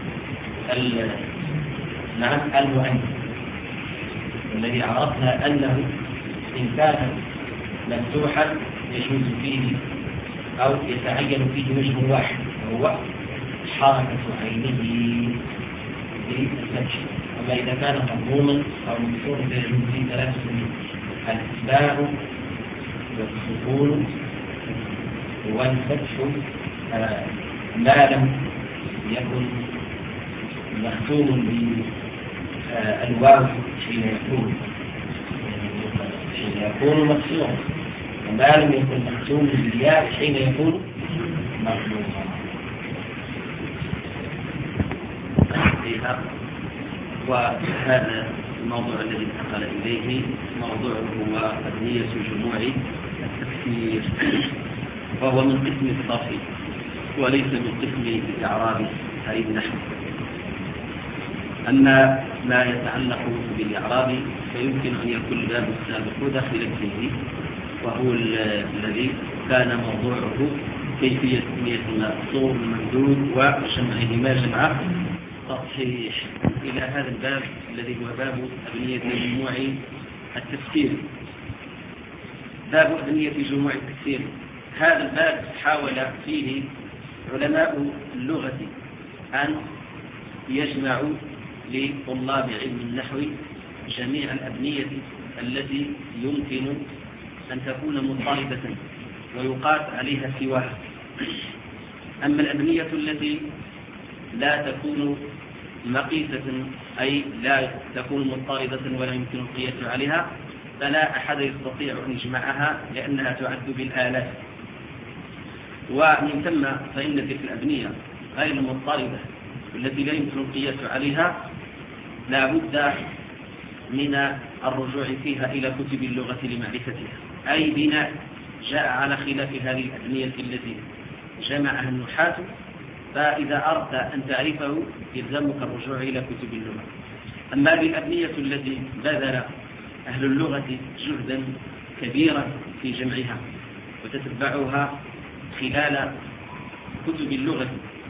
نعم المؤنث، الذي عرفنا أنه إن كان مفتوحا يجوز فيه أو يتعين فيه وجه واحد وهو حركة عينه بالفتح، أما إذا كان مضموما أو مكسورا فيجوز فيه ثلاث سنين: الإتباع والسكون والفتح ما لم يكن مختوم بالواو حين يكون حين يكون مكسورا، وما لم يكن مختوم بالياء حين يكون مخلوقا. وهذا الموضوع الذي انتقل إليه موضوع هو أبنية جموع التفسير، وهو من قسم الصرف وليس من قسم الإعراب أي النحو. أما ما يتعلق بالإعراب فيمكن أن يكون الباب السابق داخلا فيه، وهو الذي كان موضوعه كيفية تسمية المقصور الممدود وجمعهما جمع تصحيح، إلى هذا الباب الذي هو باب أبنية جموع التفسير. باب أبنية جموع التفسير، هذا الباب حاول فيه علماء اللغة أن يجمعوا لطلاب علم النحو جميع الأبنية التي يمكن أن تكون مضطردة ويقاس عليها سواها. أما الأبنية التي لا تكون مقيسة أي لا تكون مضطردة ولا يمكن القياس عليها فلا أحد يستطيع أن يجمعها لأنها تعد بالآلاف. ومن ثم فإن تلك الأبنية غير المضطردة التي لا يمكن القياس عليها لا بد من الرجوع فيها إلى كتب اللغة لمعرفتها، أي بناء جاء على خلاف هذه الأبنية التي جمعها النحاة، فإذا أردت أن تعرفه يلزمك الرجوع إلى كتب اللغة. أما بالأبنية التي بذل أهل اللغة جهدا كبيرا في جمعها وتتبعها خلال كتب اللغة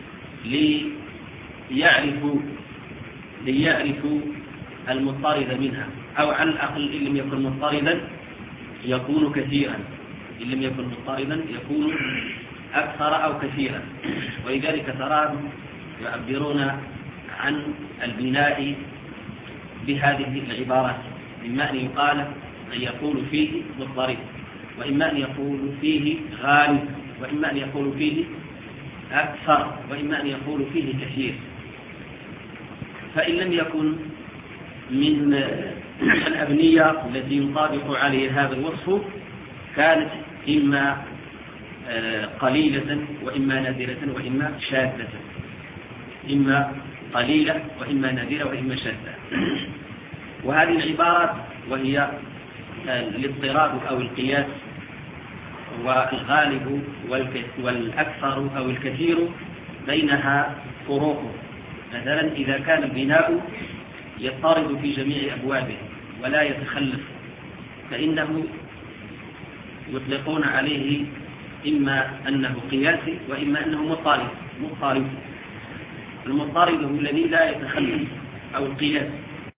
ليعرفوا ليعرفوا المضطرد منها، أو على الأقل إن لم يكن مضطردا يكون كثيرا، إن لم يكن مضطردا يكون أكثر أو كثيرا. ولذلك تراهم يعبرون عن البناء بهذه العبارات، إما أن يقال أن يقول فيه مضطرد، وإما أن يقول فيه غالب، وإما أن يقول فيه أكثر، وإما أن يقول فيه كثير. فإن لم يكن من الأبنية التي ينطبق عليها هذا الوصف كانت إما قليلة وإما نادرة وإما شاذة، إما قليلة وإما نادرة وإما شاذة. وهذه العبارات وهي الاضطراد أو القياس والغالب والأكثر أو الكثير بينها فروق. مثلا إذا كان البناء يضطرد في جميع أبوابه ولا يتخلف فإنه يطلقون عليه إما أنه قياسي وإما أنه مضطرد. مضطرد المضطرد هو الذي لا يتخلف أو القياس.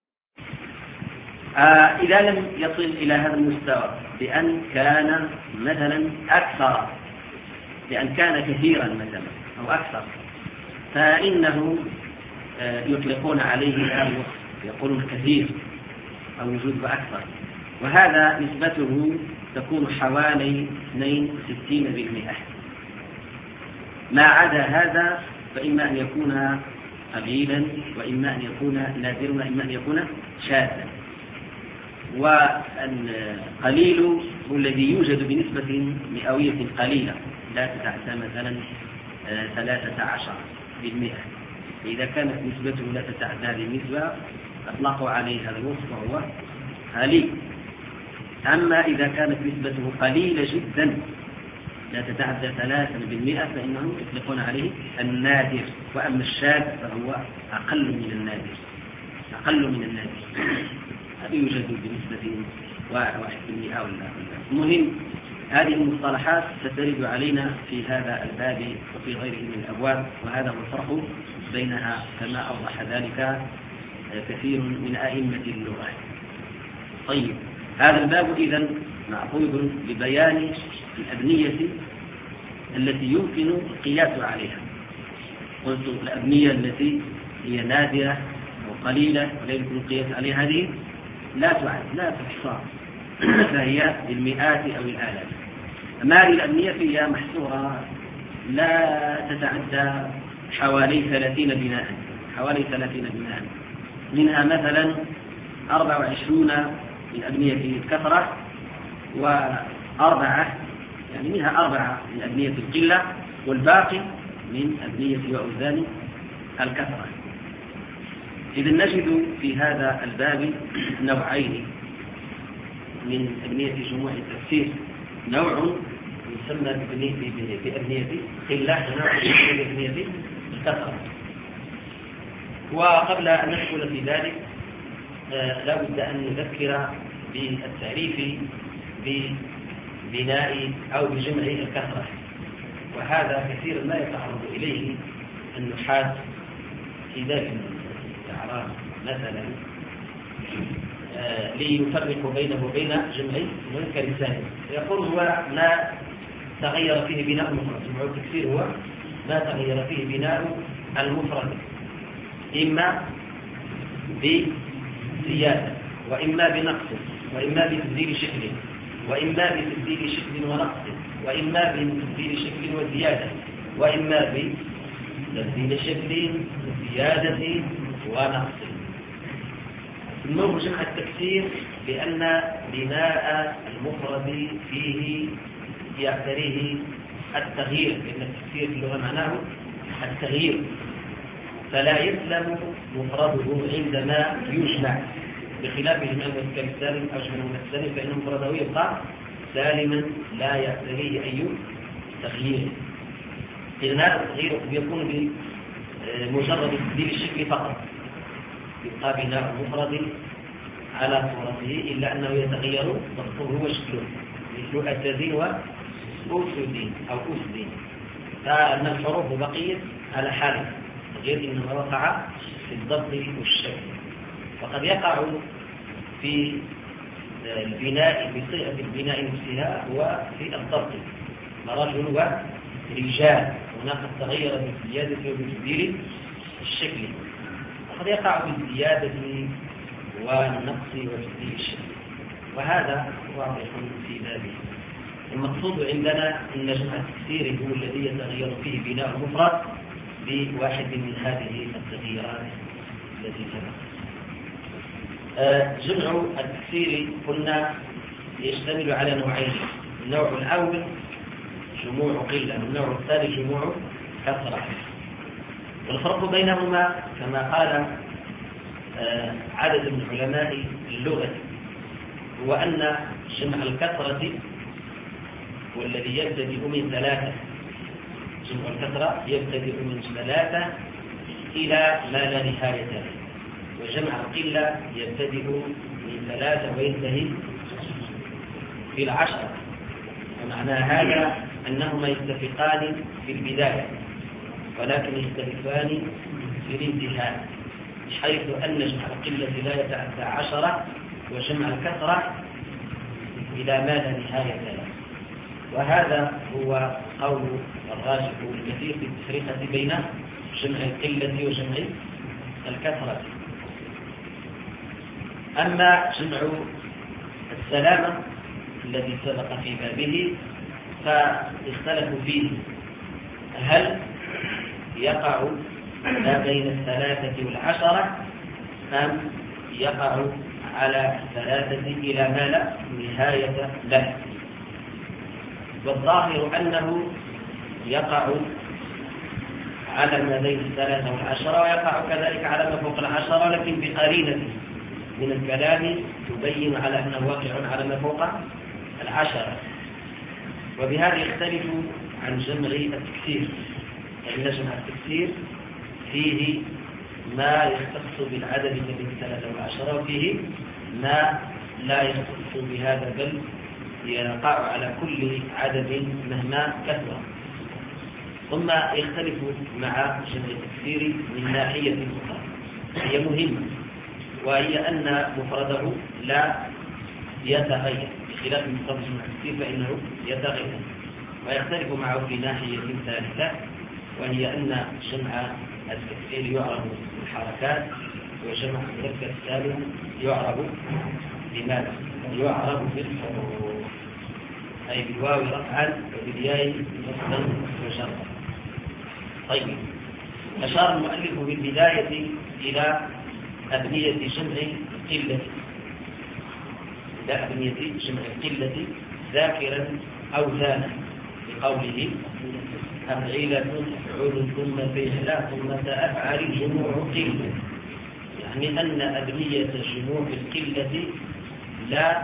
آه إذا لم يصل إلى هذا المستوى بأن كان مثلا أكثر، بأن كان كثيرا مثلا أو أكثر، فإنه آه يطلقون عليه هذا الوصف، يقولون كثير أو يجوز أكثر، وهذا نسبته تكون حوالي اثنين وستين بالمئة. ما عدا هذا فإما أن يكون قليلا وإما أن يكون نادرا وإما أن يكون شاذا. والقليل هو الذي يوجد بنسبة مئوية قليلة لا تتعدى مثلا ثلاثة عشر بالمئة. إذا كانت نسبته لا تتعدى هذه النسبة أطلقوا عليه هذا الوصف وهو قليل. أما إذا كانت نسبته قليلة جدا لا تتعدى ثلاثة بالمئة فإنهم يطلقون عليه النادر. وأما الشاذ فهو أقل من النادر أقل من النادر هذا يوجد بنسبة واحد بالمئة ولا. المهم هذه المصطلحات سترد علينا في هذا الباب وفي غيره من الأبواب، وهذا هو الفرق بينها كما أوضح ذلك كثير من أئمة اللغة. طيب، هذا الباب إذن معقود ببيان الأبنية التي يمكن القياس عليها. قلت الأبنية التي هي نادرة وقليلة ولا يمكن القياس عليها، هذه لا تعد لا تحصى فهي بالمئات أو الآلاف. أما هذه الأبنية فيها محصورة لا تتعدى حوالي ثلاثين بناء حوالي ثلاثين بناء منها مثلا أربع وعشرون من أبنية الكثرة وأربعة يعني منها أربعة من أبنية القلة والباقي من أبنية وأوزان الكثرة. إذن نجد في هذا الباب نوعين من أبنية جموع التفسير، نوع يسمى بأبنية قلة ونوع بأبنية الكثرة. وقبل أن ندخل في ذلك لا بد أن نذكر بالتعريف ببناء أو بجمع الكثرة، وهذا كثيرا ما يتعرض إليه النحاة في ذلك الأعراف مثلا ليفرق بينه وبين جمع منكر ثاني. يقول هو ما تغير فيه بناء المفرد، جمع التكسير هو ما تغير فيه بناء المفرد إما بزيادة وإما بنقص وإما بتبديل شكل وإما بتبديل شكل ونقص وإما بتبديل شكل وزيادة وإما بتبديل شكل وزيادة ونقص. نمر جمع التكسير بأن بناء المفرد فيه يعتريه التغيير، لأن التكسير في اللغة معناه التغيير، فلا يسلم مفرده عندما يجمع، بخلاف جمع المذكر السالم أو جمع المذكر السالم فإن مفرده يبقى سالما لا يعتريه أي تغيير. إذن هذا التغيير يكون بمجرد تبديل الشكل فقط، يبقى بناء المفرد على صورته إلا أنه يتغير مفهومه وشكله، مثل أتذين وأسدين أو أسدين، فأن الحروف بقيت على حاله غير إنما وقع في الضبط والشكل. وقد يقع في البناء بصيغة البناء نفسها وفي الضبط، رجل ورجال هناك قد تغير بالزيادة وبتبديل الشكل، وقد يقع بالزيادة والنقص وتبديل الشكل، وهذا واضح في ذلك. المقصود عندنا أن جمع التكسير هو الذي يتغير فيه بناء المفرد بواحد من هذه التغييرات التي سبقت. جمع التكسير قلنا يشتمل على نوعين، النوع الأول جموع قلة والنوع الثاني جموع كثرة. والفرق بينهما كما قال عدد من علماء اللغة هو أن جمع الكثرة هو الذي يبتدئ من ثلاثة، جمع الكثرة يبتدئ من ثلاثة إلى ما لا نهاية له، وجمع القلة يبتدئ من ثلاثة وينتهي في العشرة. ومعنى هذا أنهما يتفقان في البداية ولكن يختلفان في الانتهاء، حيث أن جمع القلة لا يتعدى عشرة وجمع الكثرة إلى ما لا نهاية له. وهذا هو قول الراجح الكثير في التفرقة بين جمع القلة وجمع الكثرة. أما جمع السلامة الذي سبق في بابه فاختلفوا فيه، هل يقع ما بين الثلاثة والعشرة أم يقع على الثلاثة إلى ما لا نهاية له. والظاهر أنه يقع على ما بين الثلاثة والعشرة، ويقع كذلك على ما فوق العشرة، لكن بقرينة من الكلام تبين على أنه واقع على ما فوق العشرة. وبهذا يختلف عن جمع التكسير، فإن جمع التكسير فيه ما يختص بالعدد ما بين الثلاثة والعشرة، وفيه ما لا يختص بهذا، بل يقع على كل عدد مهما كثر. ثم يختلف مع جمع التكسير من ناحية أخرى هي مهمة، وهي أن مفرده لا يتغير، بخلاف مفرد جمع التكسير فإنه يتغير. ويختلف معه في ناحية ثالثة، وهي أن جمع التكسير يعرف بالحركات، وجمع المذكر السالم يعرف بماذا؟ يعرف بالحروف، أي بالواو رفعا وبالياء نصبا وجرا. طيب، أشار المؤلف بالبداية إلى أبنية جمع القلة، إلى أبنية جمع القلة ذاكرا أو ثانا، بقوله أفعيلة أفعول ثم فعلا ثم أفعل جموع قلة، يعني أن أبنية جموع القلة لا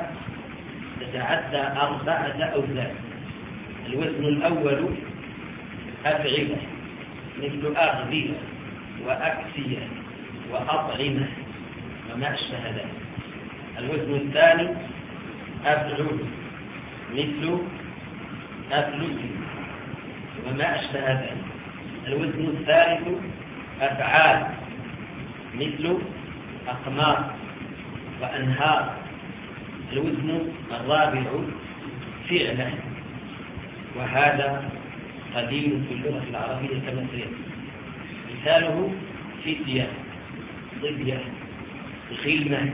تتعدى أربعة أوزان. الوزن الأول أفعلة، مثل أغذية وأكسية وأطعمة وما أشبه ذلك. الوزن الثاني أفعل، مثل أفلس وما أشبه ذلك. الوزن الثالث أفعال، مثل أقمار وأنهار. الوزن الرابع فعلا، وهذا قديم في اللغة العربية كما سيأتي. مثاله فتية، ضبية، خلمة.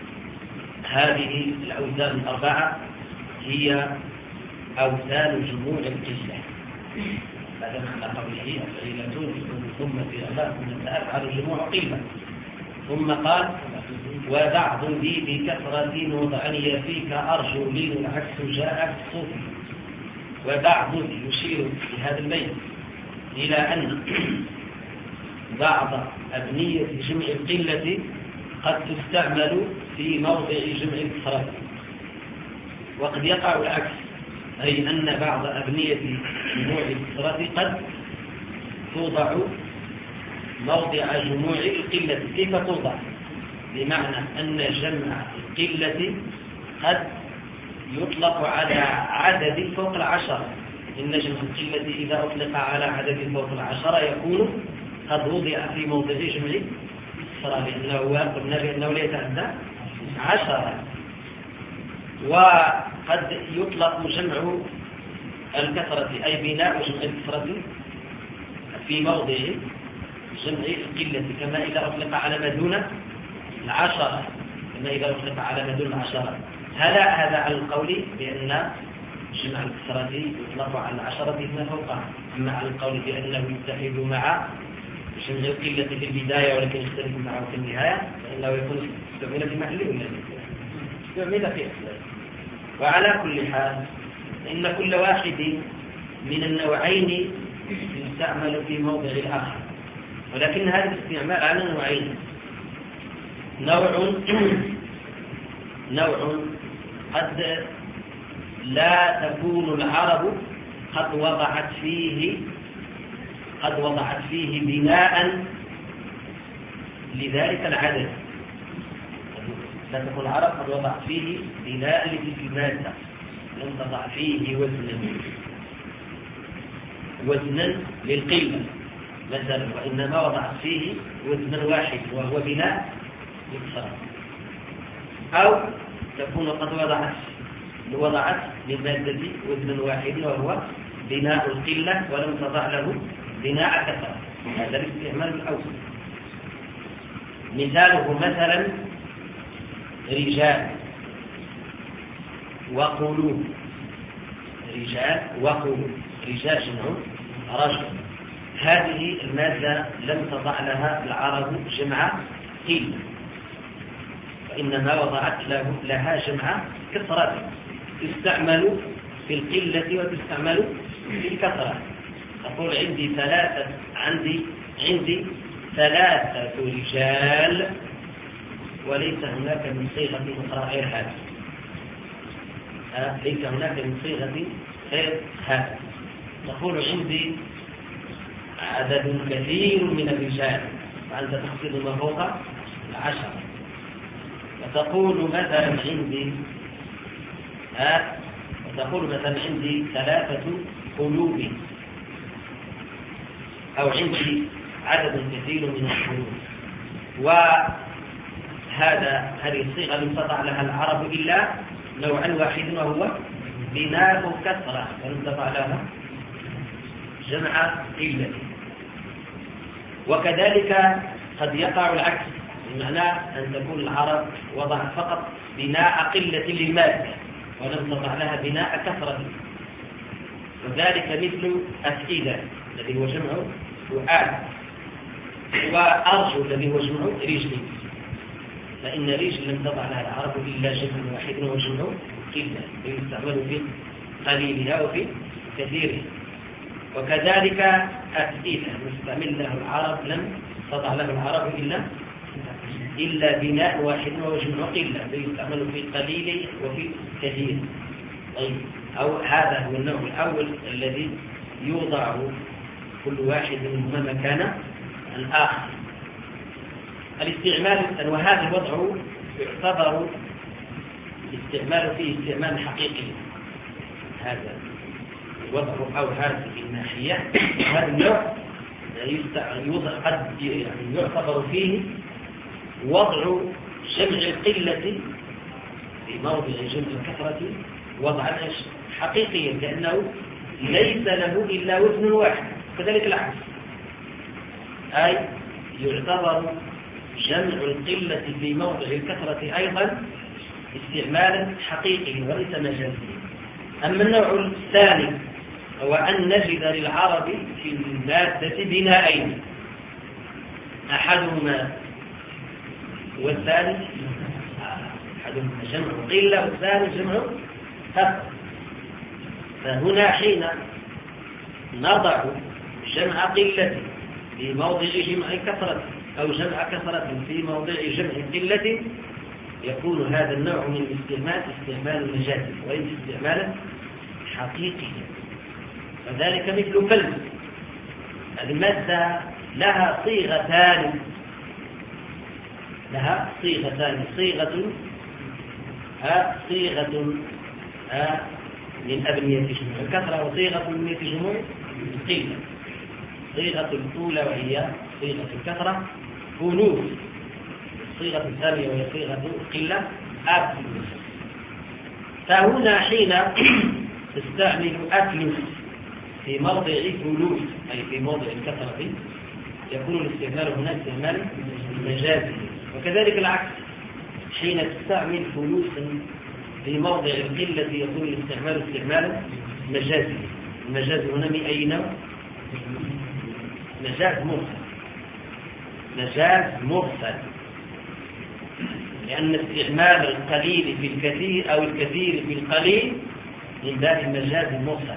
هذه الأوزان الأربعة هي أوزان جموع القلة. هذا معنى قوله أفعيلة ثم فعلا ثم أفعل جموع قلة. ثم قال وبعض ذي بكثرة وضعني فيك أرجو لي العكس جاء الصوفي. وبعض يشير في هذا البيت إلى أن بعض أبنية جمع القلة قد تستعمل في موضع جمع الكثرة، وقد يقع العكس، أي أن بعض أبنية جموع الكثرة قد توضع موضع جموع القلة. كيف توضع؟ بمعنى أن جمع القلة قد يطلق على عدد فوق العشرة. إن جمع القلة إذا أطلق على عدد فوق العشرة يكون قد وضع في موضع جمع الكثرة، لأنه قلنا بأنه لا يتعدى عشرة. وقد يطلق جمع الكثرة، أي بناء جمع الكثرة في موضع جمع القلة، كما إذا أطلق على ما دون العشرة، كما إذا أطلق على ما دون العشرة. هذا هذا على القول بأن جمع الكثرة يطلق على العشرة فيما فوقها. أما على القول بأنه يتحد مع جمع القلة في البداية ولكن يختلف معه في النهاية، فإنه يكون استعمل في محله ولا استعمل في أصله. وعلى كل حال إن كل واحد من النوعين يستعمل في موضع الآخر، ولكن هذا الاستعمال على نوعين. نوع نوع قد لا تكون العرب قد وضعت فيه قد وضعت فيه بناء لذلك العدد. لا تكون العرب قد وضعت فيه بناء لتلك المادة، لم تضع فيه وزنا وزنا للقلة مثلا، وإنما وضعت فيه وزنا واحد وهو بناء للكثرة. أو تكون قد وضعت وضعت للمادة وزنا واحد وهو بناء القلة ولم تضع له بناء كثرة. هذا الاستعمال الأول. مثاله مثلا رجال وقلوب. رجال وقلوب، رجال جمع رجل. هذه المادة لم تضع لها العرب جمع قلة، وإنما وضعت له لها جمع كثرة، تستعمل في القلة وتستعمل في الكثرة. تقول عندي ثلاثة عندي عندي ثلاثة رجال، وليس هناك من صيغة أخرى غير هذا. ليس هناك من صيغة غير هذا. تقول عندي عدد كثير من الرجال، فأنت تقصد ما فوق العشرة. وتقول مثلا عندي ها وتقول مثلا عندي ثلاثة قلوب، أو عندي عدد كثير من القلوب. وهذا هذه الصيغة لم تضع لها العرب إلا نوعا واحد، وهو بناء كثرة، ولم تضع لها جمع قلة. وكذلك قد يقع العكس، بمعنى أن تكون العرب وضعت فقط بناء قلة للمادة ولم تضع لها بناء كثرة، وذلك مثل أفئدة الذي هو جمع فؤاد، وأرجل الذي هو جمع رجل، فإن رجل لم تضع لها العرب إلا جمع واحد وهو جمع قلة، يستعمل في قليلها وفي كثيرها. وكذلك أفئدة مستعمل له العرب لم تضع له العرب إلا إلا بناء واحد وهو جمع قلة، يستعمل في قليل وفي كثير. طيب، أو هذا هو النوع الأول الذي يوضع كل واحد منهما مكان الآخر. الاستعمال، وهذا الوضع يعتبر الاستعمال فيه استعمال حقيقي، هذا الوضع أو هذه الناحية، هذا النوع قد يعني يعتبر فيه وضع جمع القلة في موضع جمع الكثرة وضعا حقيقيا، لأنه ليس له إلا وزن واحد. كذلك العكس، أي يعتبر جمع القلة في موضع الكثرة أيضا استعمالا حقيقيا وليس مجازيا. أما النوع الثاني هو أن نجد للعرب في المادة بناءين، أحدهما والثاني أحدهما جمع قلة والثاني جمع كثرة. فهنا حين نضع جمع قلة في موضع جمع كثرة أو جمع كثرة في موضع جمع قلة، يكون هذا النوع من الاستعمال استعمال مجازي وليس استعمالا حقيقيا. وذلك مثل كلب، المادة لها صيغتان لها صيغتان صيغة ها صيغة ها من أبنية جموع الكثرة، وصيغة من أبنية جموع القلة. صيغة الأولى وهي صيغة الكثرة فلوس، الصيغة الثانية وهي صيغة القلة أفلس. فهنا حين تستعمل أفلس في موضع فلوس أي في موضع الكثرة، يكون الاستعمال هنا استعمال مجازي. وكذلك العكس، حين تستعمل فلوس في موضع القلة يكون الاستعمال استعمالا مجازي. المجاز هنا من أي نوع؟ مجاز مرسل، مجاز مرسل، لأن استعمال القليل في الكثير أو الكثير في القليل من باب المجاز المرسل،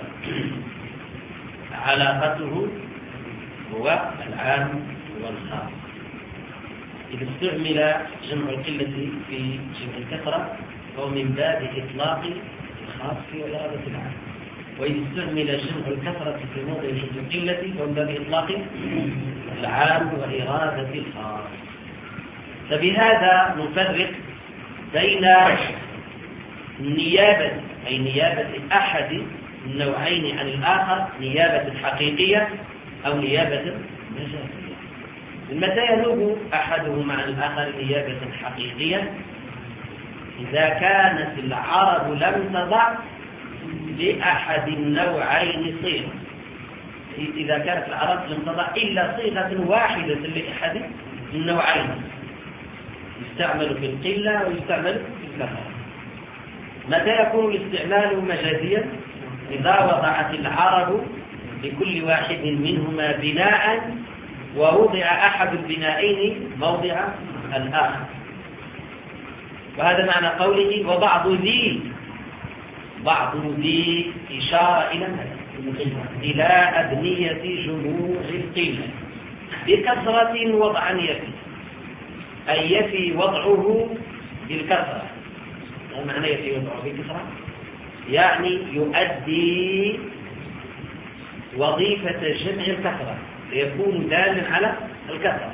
علاقته هو العام والخاص. إذا استعمل جمع القلة في جمع الكثرة فهو من باب إطلاق الخاص وإرادة العام، وإذا استعمل جمع الكثرة في موضع جمع القلة فهو من باب إطلاق العام وإرادة الخاص. فبهذا نفرق بين النيابة أي نيابة أحد النوعين عن الآخر، نيابة حقيقية أو نيابة مجازية. متى ينوب أحدهما عن الآخر نيابة حقيقية؟ إذا كانت العرب لم تضع لأحد النوعين صيغة، إذا كانت العرب لم تضع إلا صيغة واحدة لأحد النوعين، يستعمل في القلة ويستعمل في الكثرة. متى يكون الاستعمال مجازيا؟ إذا وضعت العرب لكل واحد منهما بناء ووضع أحد البنائين موضع الآخر. وهذا معنى قوله وبعض ذي، بعض ذي إشارة إلى هذا، إلى أبنية جموع القلة بكثرة وضعا يفي، أي يفي وضعه بالكثرة. ما معنى يفي وضعه بالكثرة؟ يعني يؤدي وظيفة جمع الكثرة، ليكون دالا على الكثرة.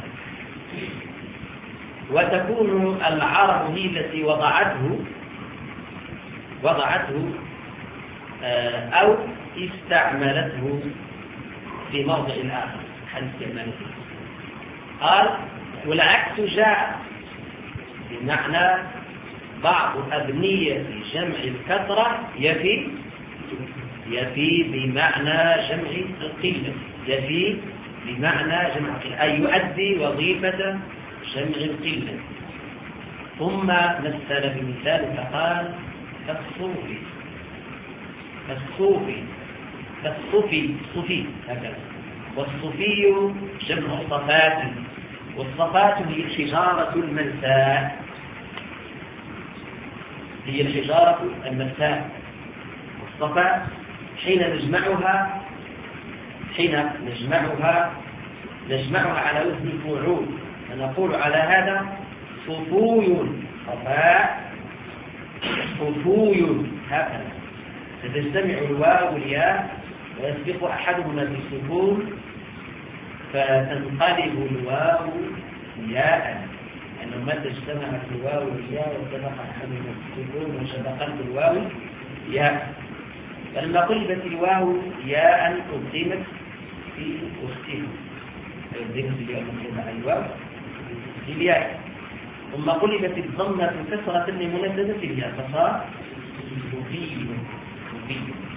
وتكون العرب هي التي وضعته وضعته أو استعملته في موضع آخر حال استعماله. قال والعكس جاء بمعنى بعض أبنية جمع الكثرة يفي يفي بمعنى جمع القلة، يفي بمعنى جمع القلة، أي يؤدي وظيفة جمع القلة. ثم مثل بمثال فقال كالصوفي كالصوفي كالصوفي صوفي هكذا. والصوفي جمع الصفات، والصفات هي الحجارة الملساء، هي الحجارة الملساء. والصفات حين نجمعها حين نجمعها نجمعها على وزن فعول، فنقول على هذا صفوي صفاء صفوي هكذا، فتجتمع الواو والياء ويسبق أحدهما بالسكون فتنقلب الواو ياء، أنه متى اجتمعت الواو والياء وسبق أحدهما بالسكون وسبقت الواو ياء. فلما قلبت الواو ياء قدمت في أختها، قدمت الياء مقلوبة على الواو في الياء، ثم قلبت الضمة كسرة لمناسبة الياء فصار صوفي صوفي.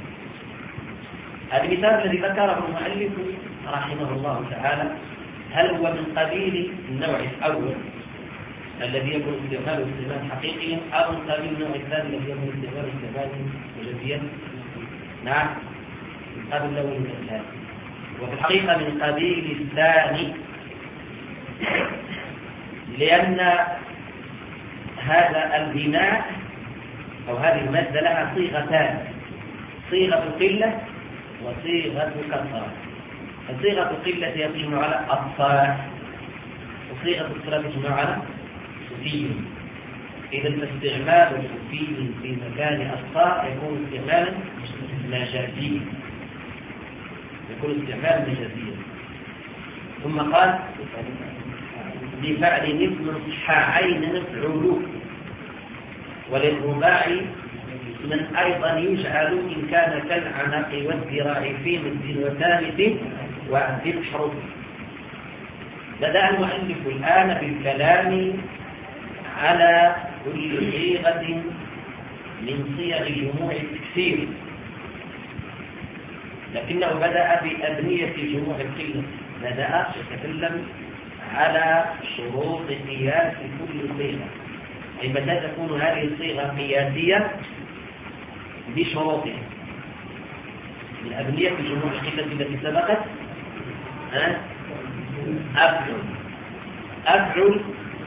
هذا المثال الذي ذكره المؤلف رحمه الله تعالى هل هو من قبيل النوع الأول الذي يكون استعماله استعمال حقيقي، أو من قبيل النوع الثاني الذي يكون استعماله استعمال مجازيا؟ نعم، من قبيل الأول من الثاني، وفي الحقيقة من قبيل الثاني، لأن هذا البناء أو هذه المادة لها صيغتان، صيغة القلة وصيغة الكثرة. صيغة القلة يجمع على أطفال، وصيغة الكثرة يجمع على صفي. إذا فاستعمال صفي في مكان أطفال يكون استعمالا مجازيا، يكون استعمالا مجازيا. ثم قال بفعل اسم صحاعين مفعول، وللرباعي من أيضا يجعل إن كان كالعنق والذراع في مد وثالث وذي الحروف. بدأ المؤلف الآن بالكلام على كل صيغة من صيغ جموع التكسير، لكنه بدأ بأبنية جموع القلة، بدأ يتكلم على شروط قياس كل صيغة، أي متى تكون هذه الصيغة قياسية بشروطها. من أبنية جموع القلة التي سبقت أفعل أفعل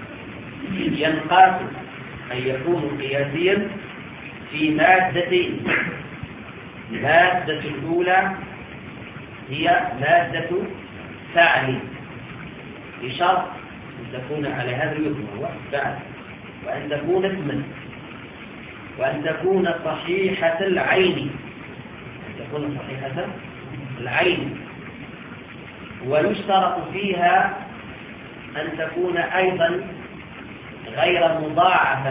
ينقاس أن يكون قياسيا في مادتين. المادة الأولى هي مادة فعل، بشرط أن تكون على هذا الوزن هو فعل، وأن تكون اسما، وأن تكون صحيحة العين، أن تكون صحيحة العين. ويشترط فيها أن تكون أيضا غير مضاعفة،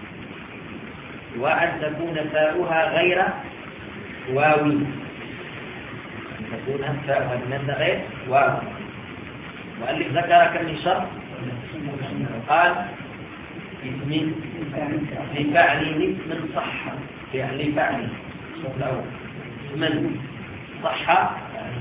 وأن تكون فاؤها غير واوي، أن تكون فاؤها بمادة غير واوي. وألف ذكر كم من شرط؟ قال اسم لفعل اسم صح، فعل فعل اسم صح.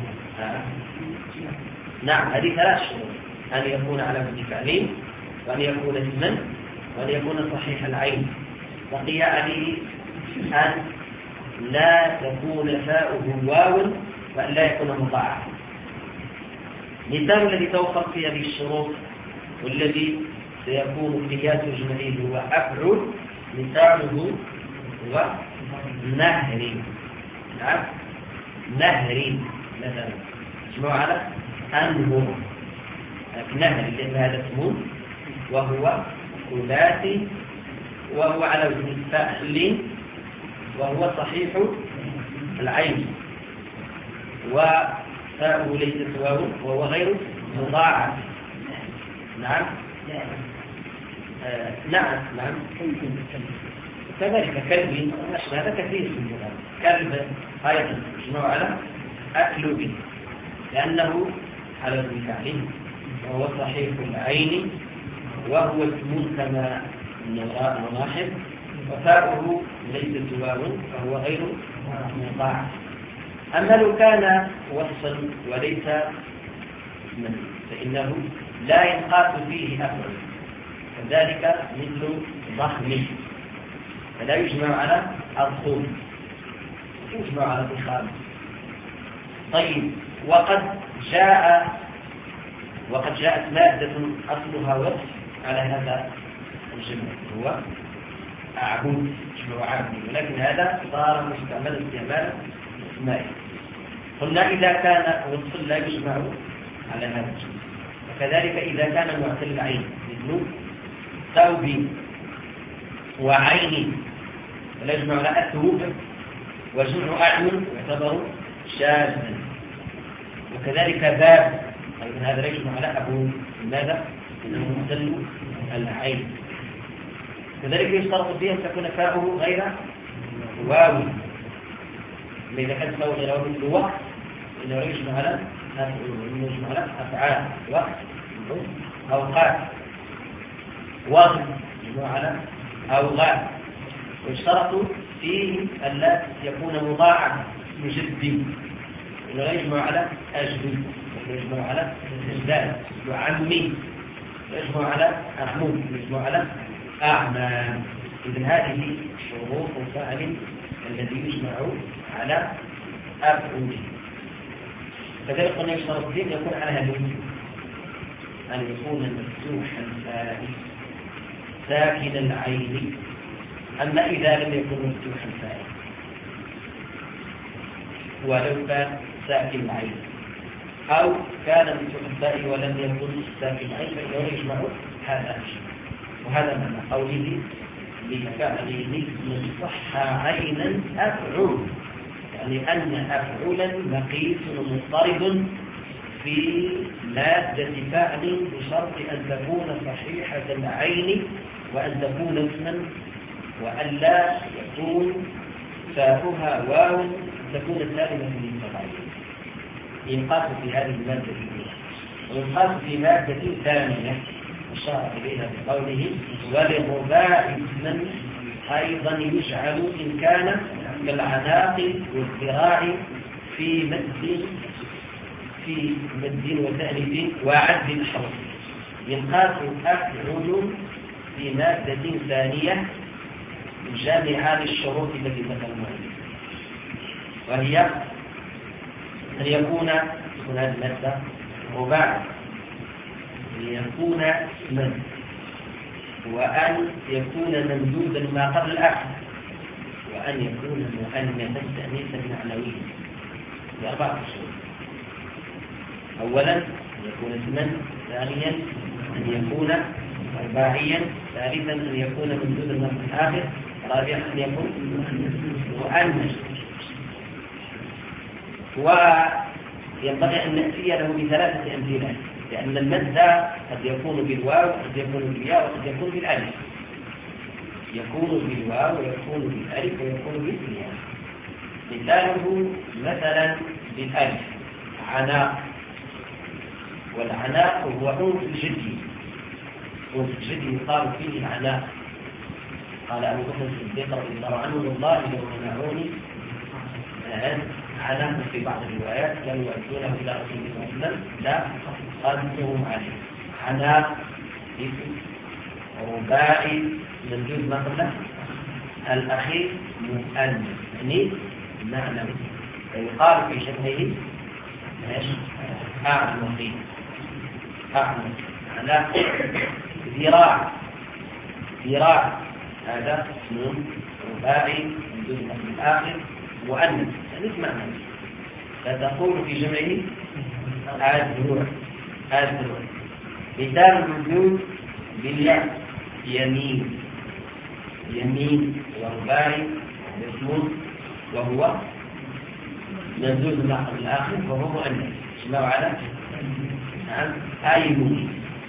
نعم، هذه ثلاث شروط: أن يكون على وزن فعل، وأن يكون اسما، وأن يكون صحيح العين. بقي عليه أن لا تكون فاؤه واو، وأن لا يكون مضاعفا. مثال الذي توفر في هذه الشروط والذي سيكون قياس جمعيه هو أفعل، مثاله هو نهر. نعم، نهر مثلا اسمه على أنهر، نهر لأن هذا اسمه وهو ثلاثي وهو على وزن فعل وهو صحيح العين وفاؤه ليست واو وهو غير مضاعف. نعم آه نعم نعم كذلك كلب هذا كثير في اللغة. كلب أيضا يجمع على أكلب لأنه على وزن فعل وهو صحيح العين وهو اسم كما نلاحظ وفاؤه ليست واو فهو غير مضاعف. أما لو كان وصفا وليس اسما فإنه لا ينقاس فيه أفعل، كذلك مثل ضخم فلا يجمع على الضخم، يجمع على الضخام. طيب وقد جاء وقد جاءت مادة أصلها وصف على هذا الجمع هو أعبد جمع عابد، ولكن هذا صار مستعملا استعمالا اسمائي. قلنا إذا كان وصف لا يجمع على هذا الجمع، وكذلك إذا كان معتل العين مثل ثوب وعين فلا يجمع على الثوب، وجمع أعين يعتبر شاذا. وكذلك باب أيضا هذا لا يجمع على أبو، لماذا؟ لأنه معتل العين. كذلك يشترط فيه أن تكون فاؤه غير واو، إذا كانت فاؤه غير واو مثل وقت إنه لا يجمع على يجمع على أفعال وقت أوقات، وقت يجمع على أوقات. ويشترط فيه أن لا يكون مضاعف مجدي إنه لا يجمع على أجدد، يجمع على أجداد وعمي، يجمع على أعمود، يجمع على أعمام. إذن هذه شروط الفعل الذي يجمع على أفعل. كذلك قلنا يشترط فيه أن يكون على هذه أن يكون مفتوح الفاء ساكن العين. أما إذا لم يكن مفتوح الفاء ولو كان ساكن العين أو كان مفتوح الفاء ولم يكن ساكن العين فإنه يجمع هذا الشيء. وهذا معنى قوله لفعل مثل صح عينا أفعل، يعني أن أفعلا مقيس مضطرد في مادة فعل بشرط أن تكون صحيحة العين وأن تكون اسما وأن لا يكون فاؤها واو تكون سالمة من العين. ينقاس في هذه المادة الأولى، وينقاس في مادة ثانية أشار إليها بقوله وللرباع اسما أيضا يجعل إن كان كالعناق والذراع في مد في مد وتأليف وعد الحرف. ينقاس أفعل في مادة ثانية جامعة للشروط التي ذكرناها، وهي أن يكون تكون هذه المادة رباع، ليكون اسما، وأن يكون ممدودا ما قبل الآخر، وأن يكون مؤنثا تأنيثا معنويا بأربعة شروط. أولا أن يكون اسما، ثانيا أن يكون رباعيا، ثالثا أن يكون ممدودا ما قبل الآخر، رابعا أن يكون مؤنث. وينبغي أن نأتي له بثلاثة أمثلة، لأن المد قد يكون بالواو وقد يكون بالياء وقد يكون بالألف. يكون بالواو ويكون بالألف ويكون بالياء. مثاله مثلا بالألف عناق، والعناق هو عنف الجدي، عنف الجدي يقال فيه العناق. قال أبو بكر الصديق رضي الله عنه والله لو منعوني عناق في بعض الروايات كانوا يأتونه إلى رسول الله صلى الله عليه وسلم لا قدمهم عليه. عناق اسم رباعي ممدود ما قبله الأخير مؤنث يعني معنوي، فيقال في شبهه أعنق أعنق على ذراع ذراع هذا اسم رباعي ممدود ما قبل الآخر مؤنث يعني معنوي. فتقول في جمعه الدروع الدروع. مثال الوجود بالياء يمين يمين ورباعي يسمون وهو ممدود الآخر وهو مؤنث اسمه على نعم آيمون.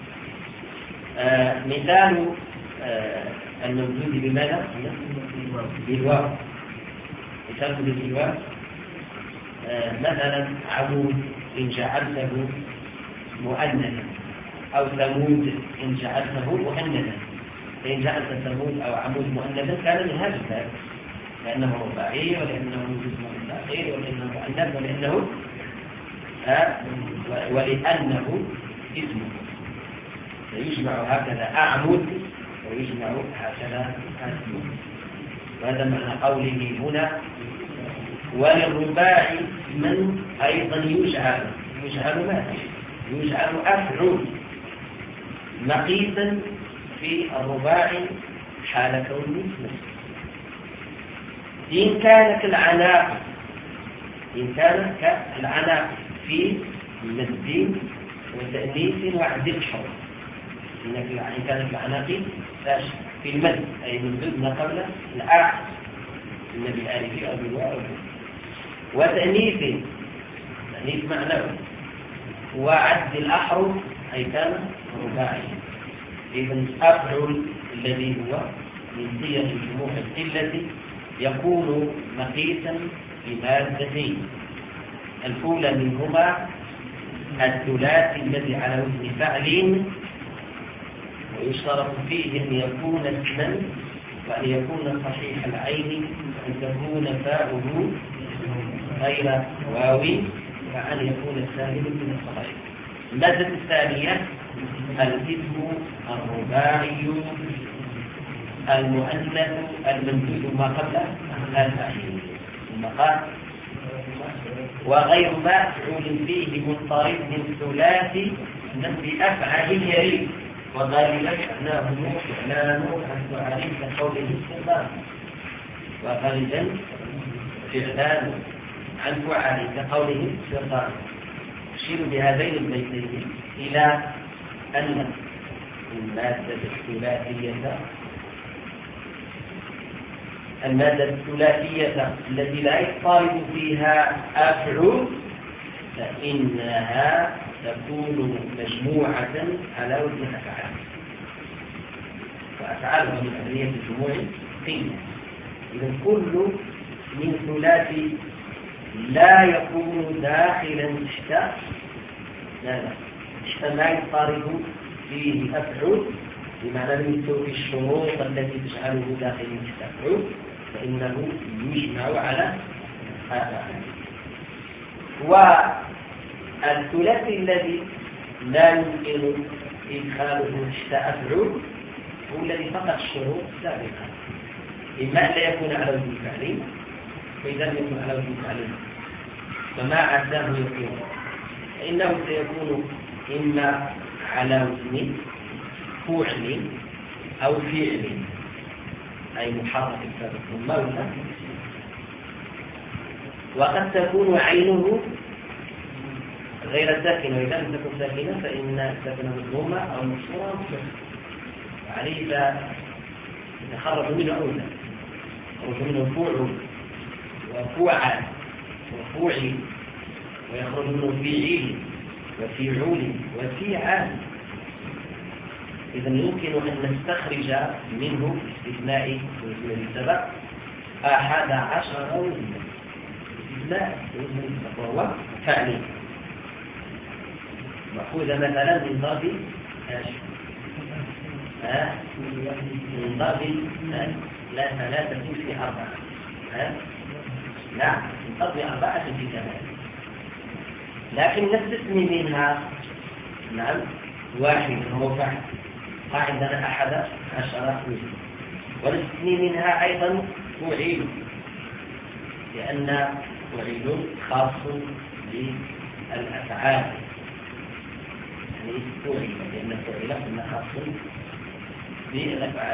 آه مثال آه الممدود بماذا؟ بالواو. مثال بالواو آه مثلا عمود إن جعلته مؤنثا أو ثمود إن جعلته مؤنثا. فإن جعلت ثمود أو عمود مؤنثا كان من هذا الباب لأنه رباعي ولأنه جزء من الأخير ولأنه مؤنث ولأنه آه ولأنه اسمه. فيجمع هكذا أعمد ويجمع هكذا أسمه. وهذا معنى قوله هنا. وللرباعي من أيضا يجعل يجعل ماذا؟ يجعل أفعل مقيسا في الرباعي حال كونه اسمه. إن كانت العناق إن كانت كالعناق في مد وتأنيث وعد الحر. إن كانت العناق في المد أي من ضد ما قبل الآخر إن بالآلف أو بالواو وتأنيث تأنيث معنوي وعد الأحرف أي كان رباعي. إذن أفعل الذي هو من صيغ الجموع القلة يكون مقيسا بمادتين. الأولى منهما الثلاثي الذي على وزن فعل ويشترط فيه أن يكون اسما وأن يكون صحيح العين وأن تكون فاؤه غير واوي وأن يكون سالم من الصحيح. المادة الثانية الاسم الرباعي المؤنث الممدود ما قبل الفاعل المقال وغير مفعول فيه مضطرب من ثلاثي بأفعال يريد وغالبا أنه فعلان الفعال كقوله السلطان وغالبا فعلان عن فعال كقوله السلطان. أشير بهذين البيتين إلى أن المادة الثلاثية المادة الثلاثية التي لا يضطرب فيها أفعل فإنها تكون مجموعة على وزن أفعال. وأفعالها من أبنية الجموع قيمة. إذا كل من ثلاثي لا يكون داخلا تحت لا لا تحت ما يضطرب فيه أفعل بمعنى لم في الشروط التي تجعله داخلا تحت أفعل فإنه يجمع على أفعال. والثلاثي الذي لا يمكن إدخاله تحت أفعل هو الذي فقط الشروط سابقا إما أن لا يكون على وزن فعل فإذا لم يكن على وزن فعل فما عداه يكون فإنه سيكون إما على وزن فعل أو فعل أي محرك السابق المولى وقد تكون عينه غير ساكنة وإذا لم تكن ساكنة فإن ساكنة مضمومة أو مكسورة عليه يتخرج منه أولى يخرج منه فوع وفوعل وفوعل ويخرج منه فيعيل وفيعول وفيعال. إذا يمكن أن نستخرج منه استثناء الذي سبق أحد عشر وزنا استثناء وهو فعل مأخوذ مثلا من ضرب من ضرب لا ثلاثة في أربعة لا من ضرب أربعة في ثلاثة لكن نستثني منها نعم واحد هو فعل عندنا أحد عشر وزنا ونستثني منها أيضا فعيل لأن فعيل خاص بالأفعال يعني فعل لأن فعل إن خاص بالأفعال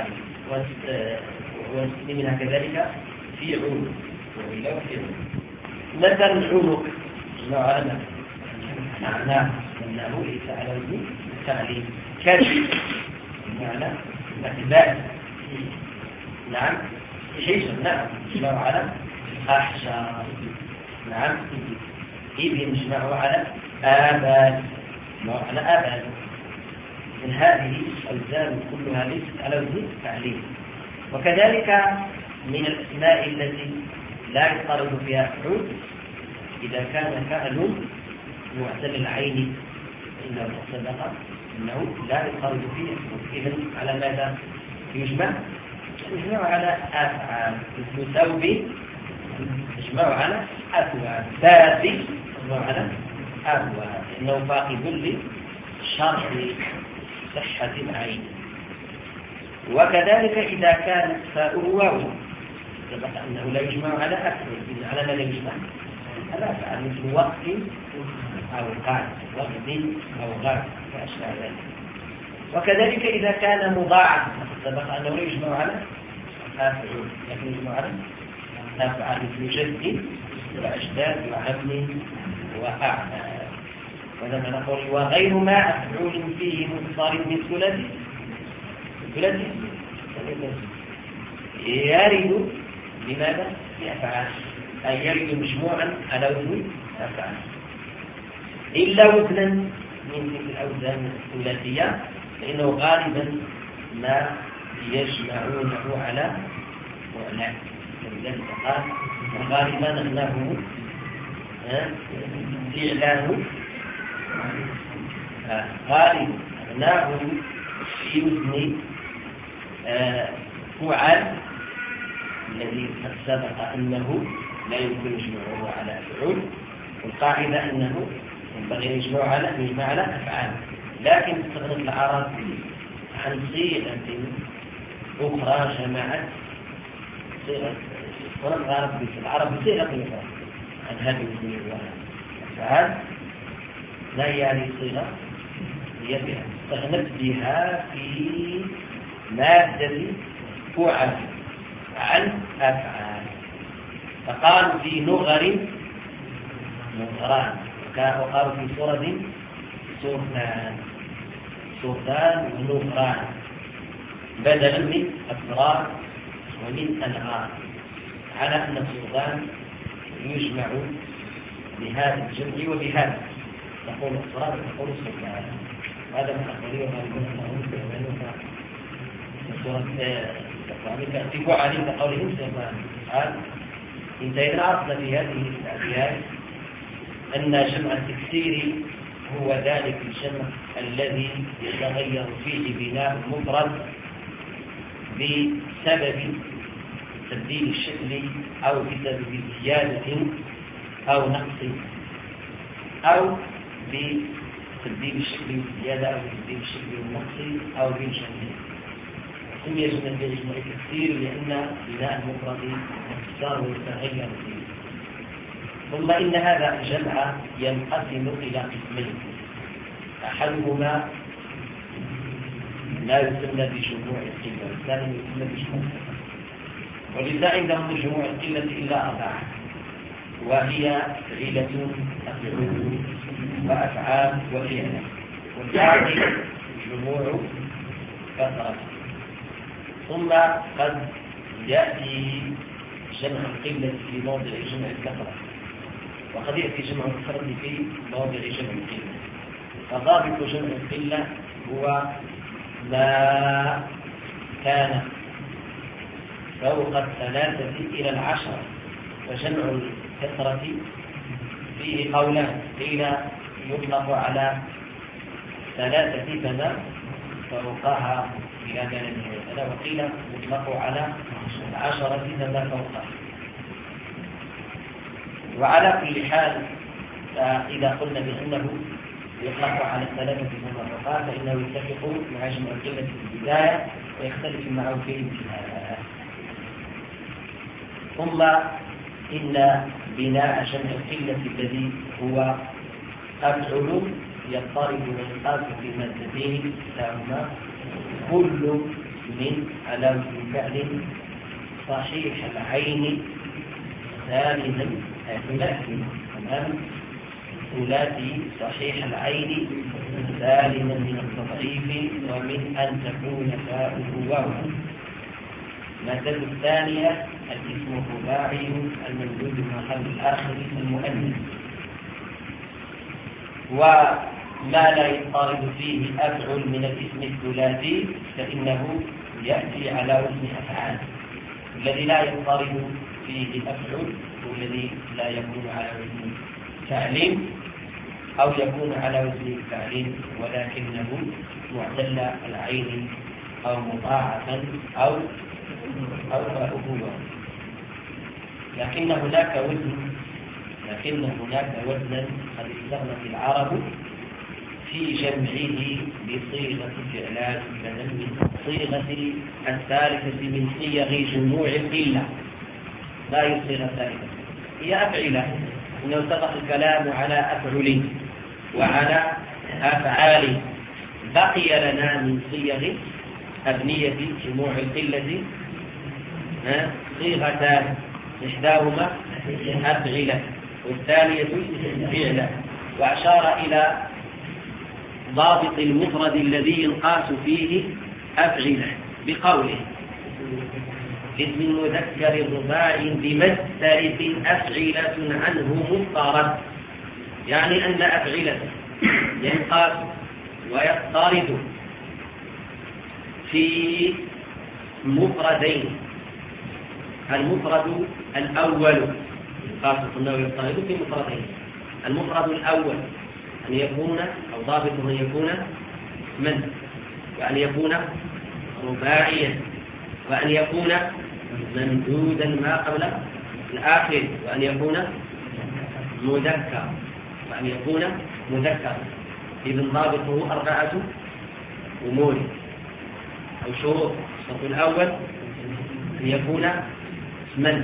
ونستثني منها كذلك فعل فعل وفعل. مثل العنق يجمع على ما معناه أنه ليس على وزن التعليم كذب بمعنى أثبات. نعم حجر. نعم يجمع على أحجار. نعم إذ يجمع على آباد يجمع على آباد. من هذه الأوزان كلها ليست على وزن التعليم. وكذلك من الأسماء التي لا يضطرد فيها فعول إذا كان فعل معتل العين إنه صدق إنه لا يضطرد فيه فعول. إذن على ماذا يجمع؟ يجمع على أفعال. مثل ثوب يجمع على أثواب. باب يجمع على أبواب إنه فاقد لشرط صحة العين. وكذلك إذا كان فاء واو سبق أنه لا يجمع على أفعال. على ما لا يجمع على أفعال مثل وقت أو غاد. وقت أو غاد فأشبه ذلك. وكذلك إذا كان مضاعف سبق أنه لا يجمع على أفعال لكن يجمع على أفعال مثل جد وأجداد وعم وأعمال. ولما نقول وغير ما أفعول فيه مضطرد من ثلاثي ثلاثي يرد لماذا؟ لأفعال أي يرد مجموعا على وزن أفعال إلا وزنا من تلك الأوزان الثلاثية فإنه غالبا ما يجمعونه على معنى. لذلك قال غالبا أنه إعلان غالب أنه في وزن فعل الذي قد سبق أنه لا يمكن يجمعه على فعول. والقاعدة أنه ينبغي يجمع على يجمع على أفعال. لكن استغرق العرب عن صيغة أخرى جمعت صيغة ونظهر في العرب بصيغة أخرى عن هذه الصيغة الأفعال لا يعني صيغة هي بها استغنت بها في مادة فعل عن أفعال. فقالوا في نغر نغران وقالوا في سورة سورتان سورتان ونغران بدلا من أسرار ومن أنهار على أن السورتان يجمع بهذا الجمع وبهذا تقول أسرار وتقول سورتان. هذا من أقوليه وهذا في فعل كقولهم سيفعل. انتهينا عرفنا في هذه الأبيات أن جمع التكسير هو ذلك الجمع الذي يتغير فيه بناء المفرد بسبب تبديل الشكل أو بسبب زيادة أو نقص أو بتبديل الشكل والزيادة أو بتبديل الشكل والنقص أو بشكل. سمي جمع التكسير لأن بناء المفرد يختار ويتغير فيه. ثم إن هذا الجمع ينقسم إلى قسمين. أحدهما لا يسمى بجموع القلة والثاني يسمى بجموع القلة. وليس عندهم جموع القلة إلا أربعة وهي علة أفعول وأفعال وفعل. والباقي جموع كثرة. ثم قد يأتي جمع القلة في موضع جمع الكثرة وقد يأتي جمع الفرد في موضع جمع القلة. فضابط جمع القلة هو ما كان فوق الثلاثة إلى العشرة. وجمع الكثرة فيه قولان قيل يطلق على ثلاثة فما فوقها إلى ثلاثة وقيل يطلق على عشرة فما فوقها. وعلى كل حال إذا قلنا بأنه يطلق على الثلاثة فما فوقها فإنه يتفق مع جمع القلة في البداية ويختلف معه في الانتهاء. ثم إن بناء جمع القلة الذي هو أفعل يضطرب وينقاس في مادتين كلاهما كل من علامة فعل صحيح العين ثالثا ثلاثي تمام الثلاثي صحيح العين سالما من التضعيف ومن أن تكون فاؤه واوا. المادة الثانية الاسم الرباعي الممدود بمحل الآخر المؤنث، وما لا يضطرد فيه أفعل من الاسم الثلاثي فإنه يأتي على وزن أفعال. الذي لا يضطرد فيه أفعل هو الذي لا يكون على وزن فعل أو يكون على وزن فعل ولكنه معتل العين أو مضاعفا أو أو فاؤه. لكن هناك وزن لكن هناك وزنا قد استغنت العرب في جمعه بصيغة فعلان بدل من صيغة الثالثة من صيغ جموع القلة. لا يصيغ الثالثة هي أفعلة، إنه سبق الكلام على أفعل وعلى أفعال. بقي لنا من صيغ أبنية جموع القلة صيغتان، إحداهما أفعلة والثانية فعلة. وأشار إلى ضابط المفرد الذي ينقاس فيه أفعلة بقوله اسم المذكر الرباعي بمسترد أفعلة عنه مضطرد، يعني أن أفعلة ينقاس ويضطرد في مفردين. المفرد الأول ينقاس ويضطرد في مفردين. المفرد الأول أن يكون أو ضابطه أن يكون من وأن يكون رباعيا وأن يكون ممدودا ما قبل الآخر وأن يكون مذكر وأن يكون مذكر. إذن ضابطه أربعة أمور أو شروط. الشرط الأول أن يكون اسما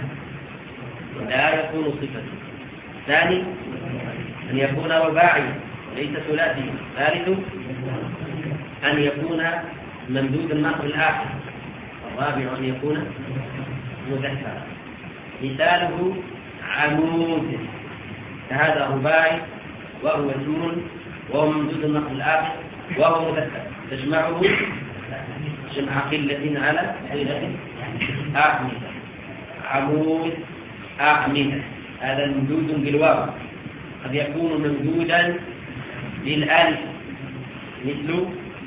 لا يكون صفة. ثاني أن يكون رباعي ليس ثلاثي. ثالث أن يكون ممدودا ما قبل الآخر. الرابع أن يكون مذكرا. مثاله عمود، فهذا رباعي وهو اسم وهو ممدود ما قبل الآخر وهو مذكر، تجمعه جمع قلة على صيغة أعمدة. عمود أعمدة هذا ممدود بالواو. قد يكون ممدودا للألف مثل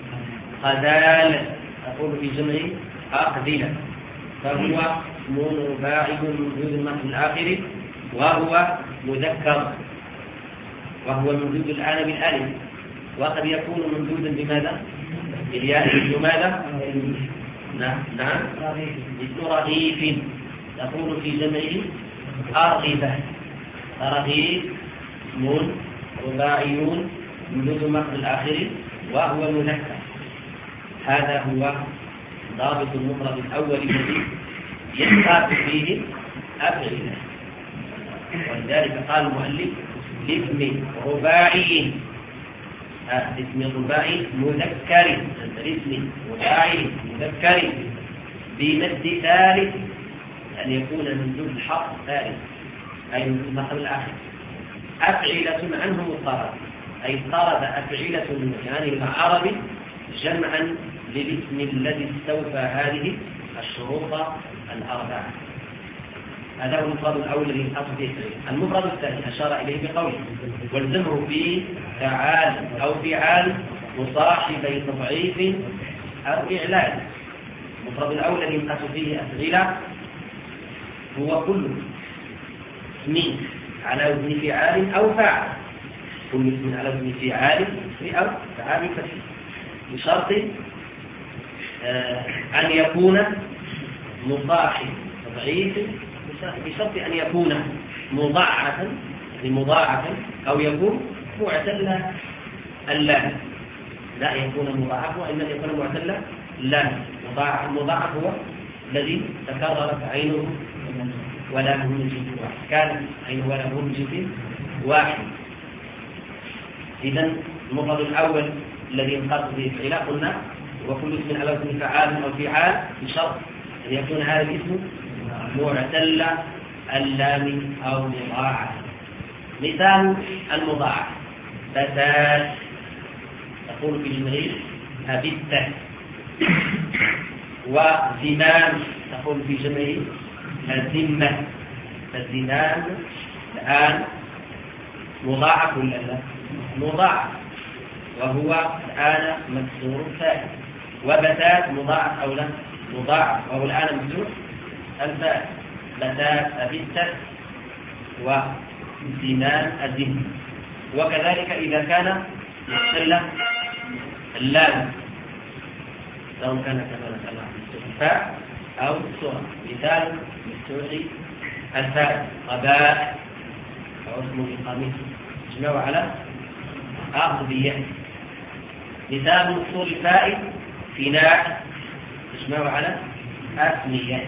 قذال أقول في جمع أقذلة، فهو اسم رباعي ممدود ما في الآخر وهو مذكر وهو ممدود الآن بالألف. وقد يكون ممدودا بماذا؟ بالياء. مثل ماذا؟ نعم نعم مثل رغيف يقول في جمعه أرغبة. رغيف اسم رباعيون ممدود ما في الآخر وهو مذكر. هذا هو ضابط المفرد الأول الذي يحتاج فيه أفعلة. ولذلك قال المؤلف لاسم رباعي اسم رباعي مذكر اسم رباعي مذكر بمد ثالث أن يكون ممدود الحرف ثالث أي ممدود ما قبل الآخر. أفعلة عنه مضطرد أي اضطرد أفعلة من مكانه العربي جمعا للاسم الذي استوفى هذه الشروط الأربعة. هذا هو المفرد الأول الذي ينقص فيه الفعل. المفرد الثاني أشار إليه بقوله والزمه فيه فعال أو فعال مصاحبي تضعيف أو إعلان. المفرد الأول الذي ينقص فيه أفعلة هو كل اسم على وزن فعال أو فاعل. كل اسم على وزن فعال أو فعال كثير بشرط آه أن يكون مصاحب تضعيف بشرط أن يكون مضاعفا مضاعفا أو يكون معتل اللام. لا يكون مضاعف وإنما يكون معتل اللام. المضاعف هو الذي تكررت عينه ولامه من جنس واحد. كان عينه ولامه من جنس واحد. إذن المفرد الأول الذي ينقص به فعلا قلنا وكل اسم على وزن فعال أو فعال بشرط أن يكون هذا الاسم معتل اللام أو مضاعف. مثال المضاعف بتات تقول في جمعه أبت، وزمان تقول في جمعه الذمة. فالزمان الآن مضاعف ولا لا؟ مضاعف، وهو الآن مكسور فاعل. وبتات مضاعف أو لا؟ مضاعف، وهو الآن مكسور الفاعل. بتات أبت وزمان الذمة. وكذلك إذا كان مختلف اللام، سواء كان كما نسأل الفاء أو السورة. مثال مستوعي الفاء غباء أو اسم القميص يجمع على أغبية. مثال مكسور الفاء فناء يجمع على أثنية.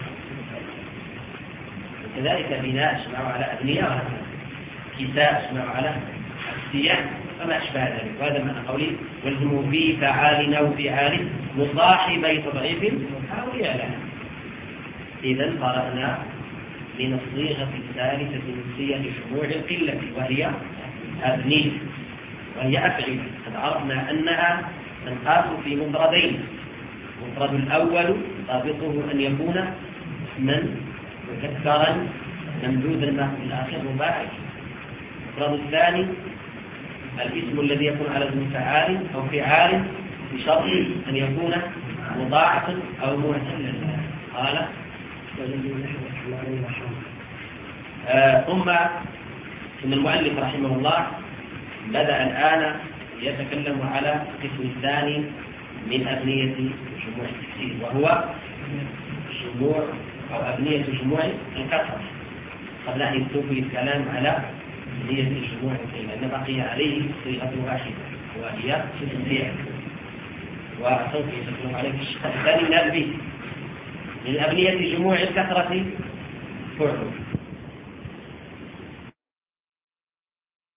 وكذلك بناء يجمع على أبنية، وهكذا كساء يجمع على أكسية وما أشبه ذلك. وهذا من قولي والهم في فعال أو فعال مصاحبي تضعيف أو إعلان. إذا قرأنا من الصيغة الثالثة من صيغ شموع القلة، وهي أبنية، وهي أفعل. قد عرفنا أنها تنقاس في مفردين. المفرد الأول ضابطه أن يكون اسما مكسرا ممدودا ما في الآخر مباعد. المفرد الثاني الاسم الذي يكون على اسم فعال أو فعال بشرط أن يكون مضاعفا أو معتلا. قال آه ثم ثم المؤلف رحمه الله بدأ الآن يتكلم على القسم الثاني من أبنية جموع التكسير، وهو جموع أو أبنية جموع الكسر، قبل أن يبتدئ الكلام على أبنية جموع الكسر، لأن بقي عليه صيغة واحدة وهي الفعل. وسوف يتكلم عليه الشق الثاني من الأبنية من أبنية جموع الكسرة فعل.